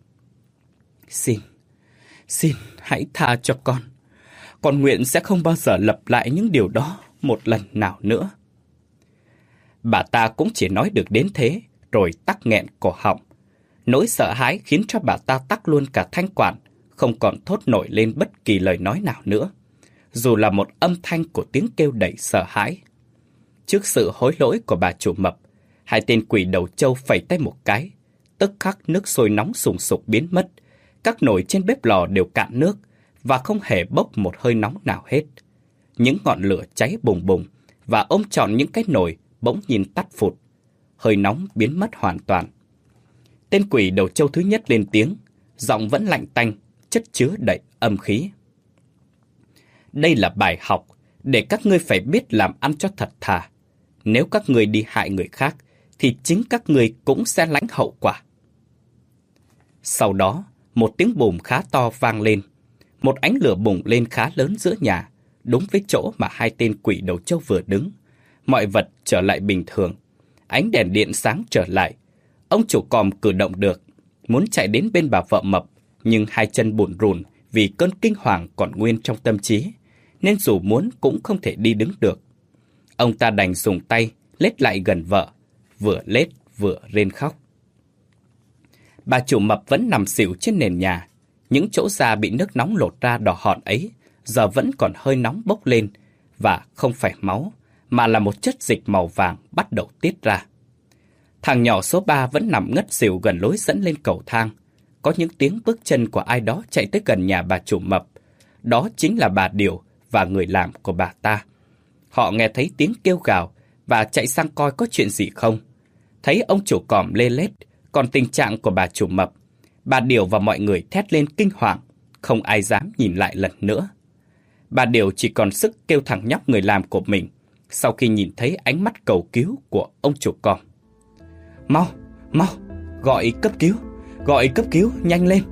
Xin hãy tha cho con. Con nguyện sẽ không bao giờ lặp lại những điều đó một lần nào nữa. Bà ta cũng chỉ nói được đến thế, rồi tắc nghẹn cổ họng. Nỗi sợ hãi khiến cho bà ta tắc luôn cả thanh quản, không còn thốt nổi lên bất kỳ lời nói nào nữa, dù là một âm thanh của tiếng kêu đầy sợ hãi. Trước sự hối lỗi của bà chủ mập, hai tên quỷ đầu trâu phẩy tay một cái, tức khắc nước sôi nóng sùng sục biến mất. Các nồi trên bếp lò đều cạn nước và không hề bốc một hơi nóng nào hết. Những ngọn lửa cháy bùng bùng và ôm trọn những cái nồi bỗng nhìn tắt phụt. Hơi nóng biến mất hoàn toàn. Tên quỷ đầu trâu thứ nhất lên tiếng, giọng vẫn lạnh tanh, chất chứa đầy âm khí. Đây là bài học để các ngươi phải biết làm ăn cho thật thà. Nếu các ngươi đi hại người khác, thì chính các ngươi cũng sẽ lãnh hậu quả. Sau đó, một tiếng bùm khá to vang lên. Một ánh lửa bùng lên khá lớn giữa nhà, đúng với chỗ mà hai tên quỷ đầu trâu vừa đứng. Mọi vật trở lại bình thường. Ánh đèn điện sáng trở lại. Ông chủ còm cử động được, muốn chạy đến bên bà vợ mập, nhưng hai chân bủn rủn vì cơn kinh hoàng còn nguyên trong tâm trí, nên dù muốn cũng không thể đi đứng được. Ông ta đành dùng tay lết lại gần vợ, vừa lết vừa rên khóc. Bà chủ mập vẫn nằm xỉu trên nền nhà. Những chỗ da bị nước nóng lột ra đỏ hòn ấy giờ vẫn còn hơi nóng bốc lên, và không phải máu, mà là một chất dịch màu vàng bắt đầu tiết ra. Thằng nhỏ số 3 vẫn nằm ngất xỉu gần lối dẫn lên cầu thang. Có những tiếng bước chân của ai đó chạy tới gần nhà bà chủ mập. Đó chính là bà Điều và người làm của bà ta. Họ nghe thấy tiếng kêu gào và chạy sang coi có chuyện gì không. Thấy ông chủ còm lê lết, còn tình trạng của bà chủ mập, bà Điều và mọi người thét lên kinh hoàng, không ai dám nhìn lại lần nữa. Bà Điều chỉ còn sức kêu thằng nhóc người làm của mình sau khi nhìn thấy ánh mắt cầu cứu của ông chủ còm. Mau, mau, gọi cấp cứu, nhanh lên.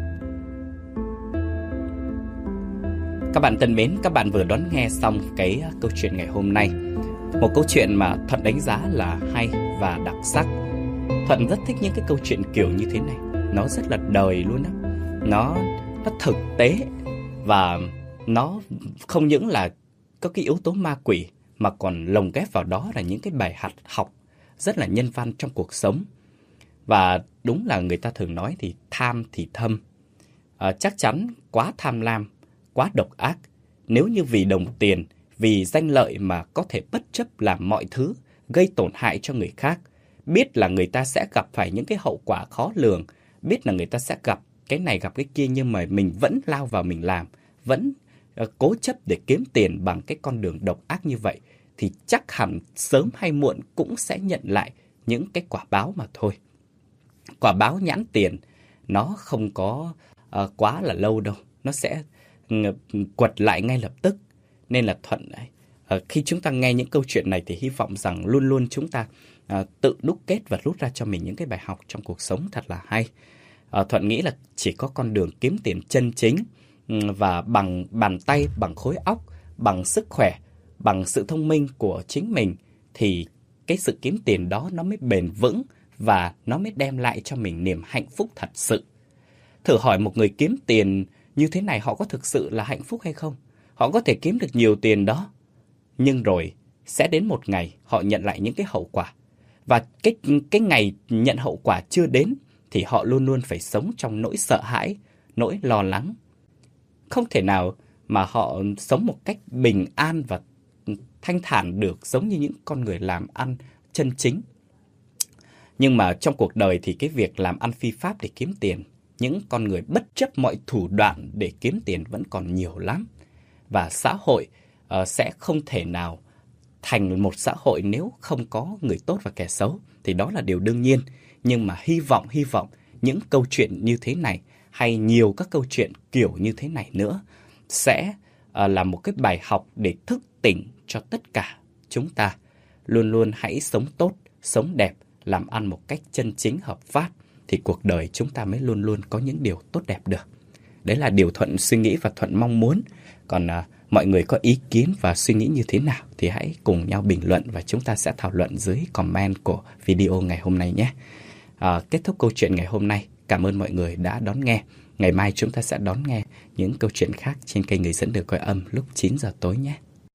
Các bạn thân mến, các bạn vừa đón nghe xong cái câu chuyện ngày hôm nay. Một câu chuyện mà Thuận đánh giá là hay và đặc sắc. Thuận rất thích những cái câu chuyện kiểu như thế này. Nó rất là đời luôn á. Nó thực tế, và nó không những là có cái yếu tố ma quỷ, mà còn lồng ghép vào đó là những cái bài học rất là nhân văn trong cuộc sống. Và đúng là người ta thường nói thì tham thì thâm. Chắc chắn quá tham lam, quá độc ác, nếu như vì đồng tiền, vì danh lợi mà có thể bất chấp làm mọi thứ, gây tổn hại cho người khác. Biết là người ta sẽ gặp phải những cái hậu quả khó lường, biết là người ta sẽ gặp cái này gặp cái kia, nhưng mà mình vẫn lao vào mình làm, vẫn cố chấp để kiếm tiền bằng cái con đường độc ác như vậy, thì chắc hẳn sớm hay muộn cũng sẽ nhận lại những cái quả báo mà thôi. Quả báo nhãn tiền nó không có quá là lâu đâu, nó sẽ quật lại ngay lập tức. Nên là Thuận khi chúng ta nghe những câu chuyện này thì hy vọng rằng luôn luôn chúng ta tự đúc kết và rút ra cho mình những cái bài học trong cuộc sống thật là hay. Thuận nghĩ là chỉ có con đường kiếm tiền chân chính và bằng bàn tay, bằng khối óc, bằng sức khỏe, bằng sự thông minh của chính mình, thì cái sự kiếm tiền đó nó mới bền vững và nó mới đem lại cho mình niềm hạnh phúc thật sự. Thử hỏi một người kiếm tiền như thế này, họ có thực sự là hạnh phúc hay không? Họ có thể kiếm được nhiều tiền đó, nhưng rồi sẽ đến một ngày họ nhận lại những cái hậu quả. Và cái ngày nhận hậu quả chưa đến thì họ luôn luôn phải sống trong nỗi sợ hãi, nỗi lo lắng. Không thể nào mà họ sống một cách bình an và thanh thản được giống như những con người làm ăn chân chính. Nhưng mà trong cuộc đời thì cái việc làm ăn phi pháp để kiếm tiền, những con người bất chấp mọi thủ đoạn để kiếm tiền vẫn còn nhiều lắm. Và xã hội sẽ không thể nào thành một xã hội nếu không có người tốt và kẻ xấu, thì đó là điều đương nhiên. Nhưng mà hy vọng những câu chuyện như thế này, hay nhiều các câu chuyện kiểu như thế này nữa, sẽ là một cái bài học để thức tỉnh cho tất cả chúng ta. Luôn luôn hãy sống tốt, sống đẹp, làm ăn một cách chân chính hợp pháp, thì cuộc đời chúng ta mới luôn luôn có những điều tốt đẹp được. Đấy là điều Thuận suy nghĩ và Thuận mong muốn. Còn mọi người có ý kiến và suy nghĩ như thế nào thì hãy cùng nhau bình luận và chúng ta sẽ thảo luận dưới comment của video ngày hôm nay nhé. Kết thúc câu chuyện ngày hôm nay. Cảm ơn mọi người đã đón nghe. Ngày mai chúng ta sẽ đón nghe những câu chuyện khác trên kênh Người Dẫn Đường Coi Âm lúc 9 giờ tối nhé.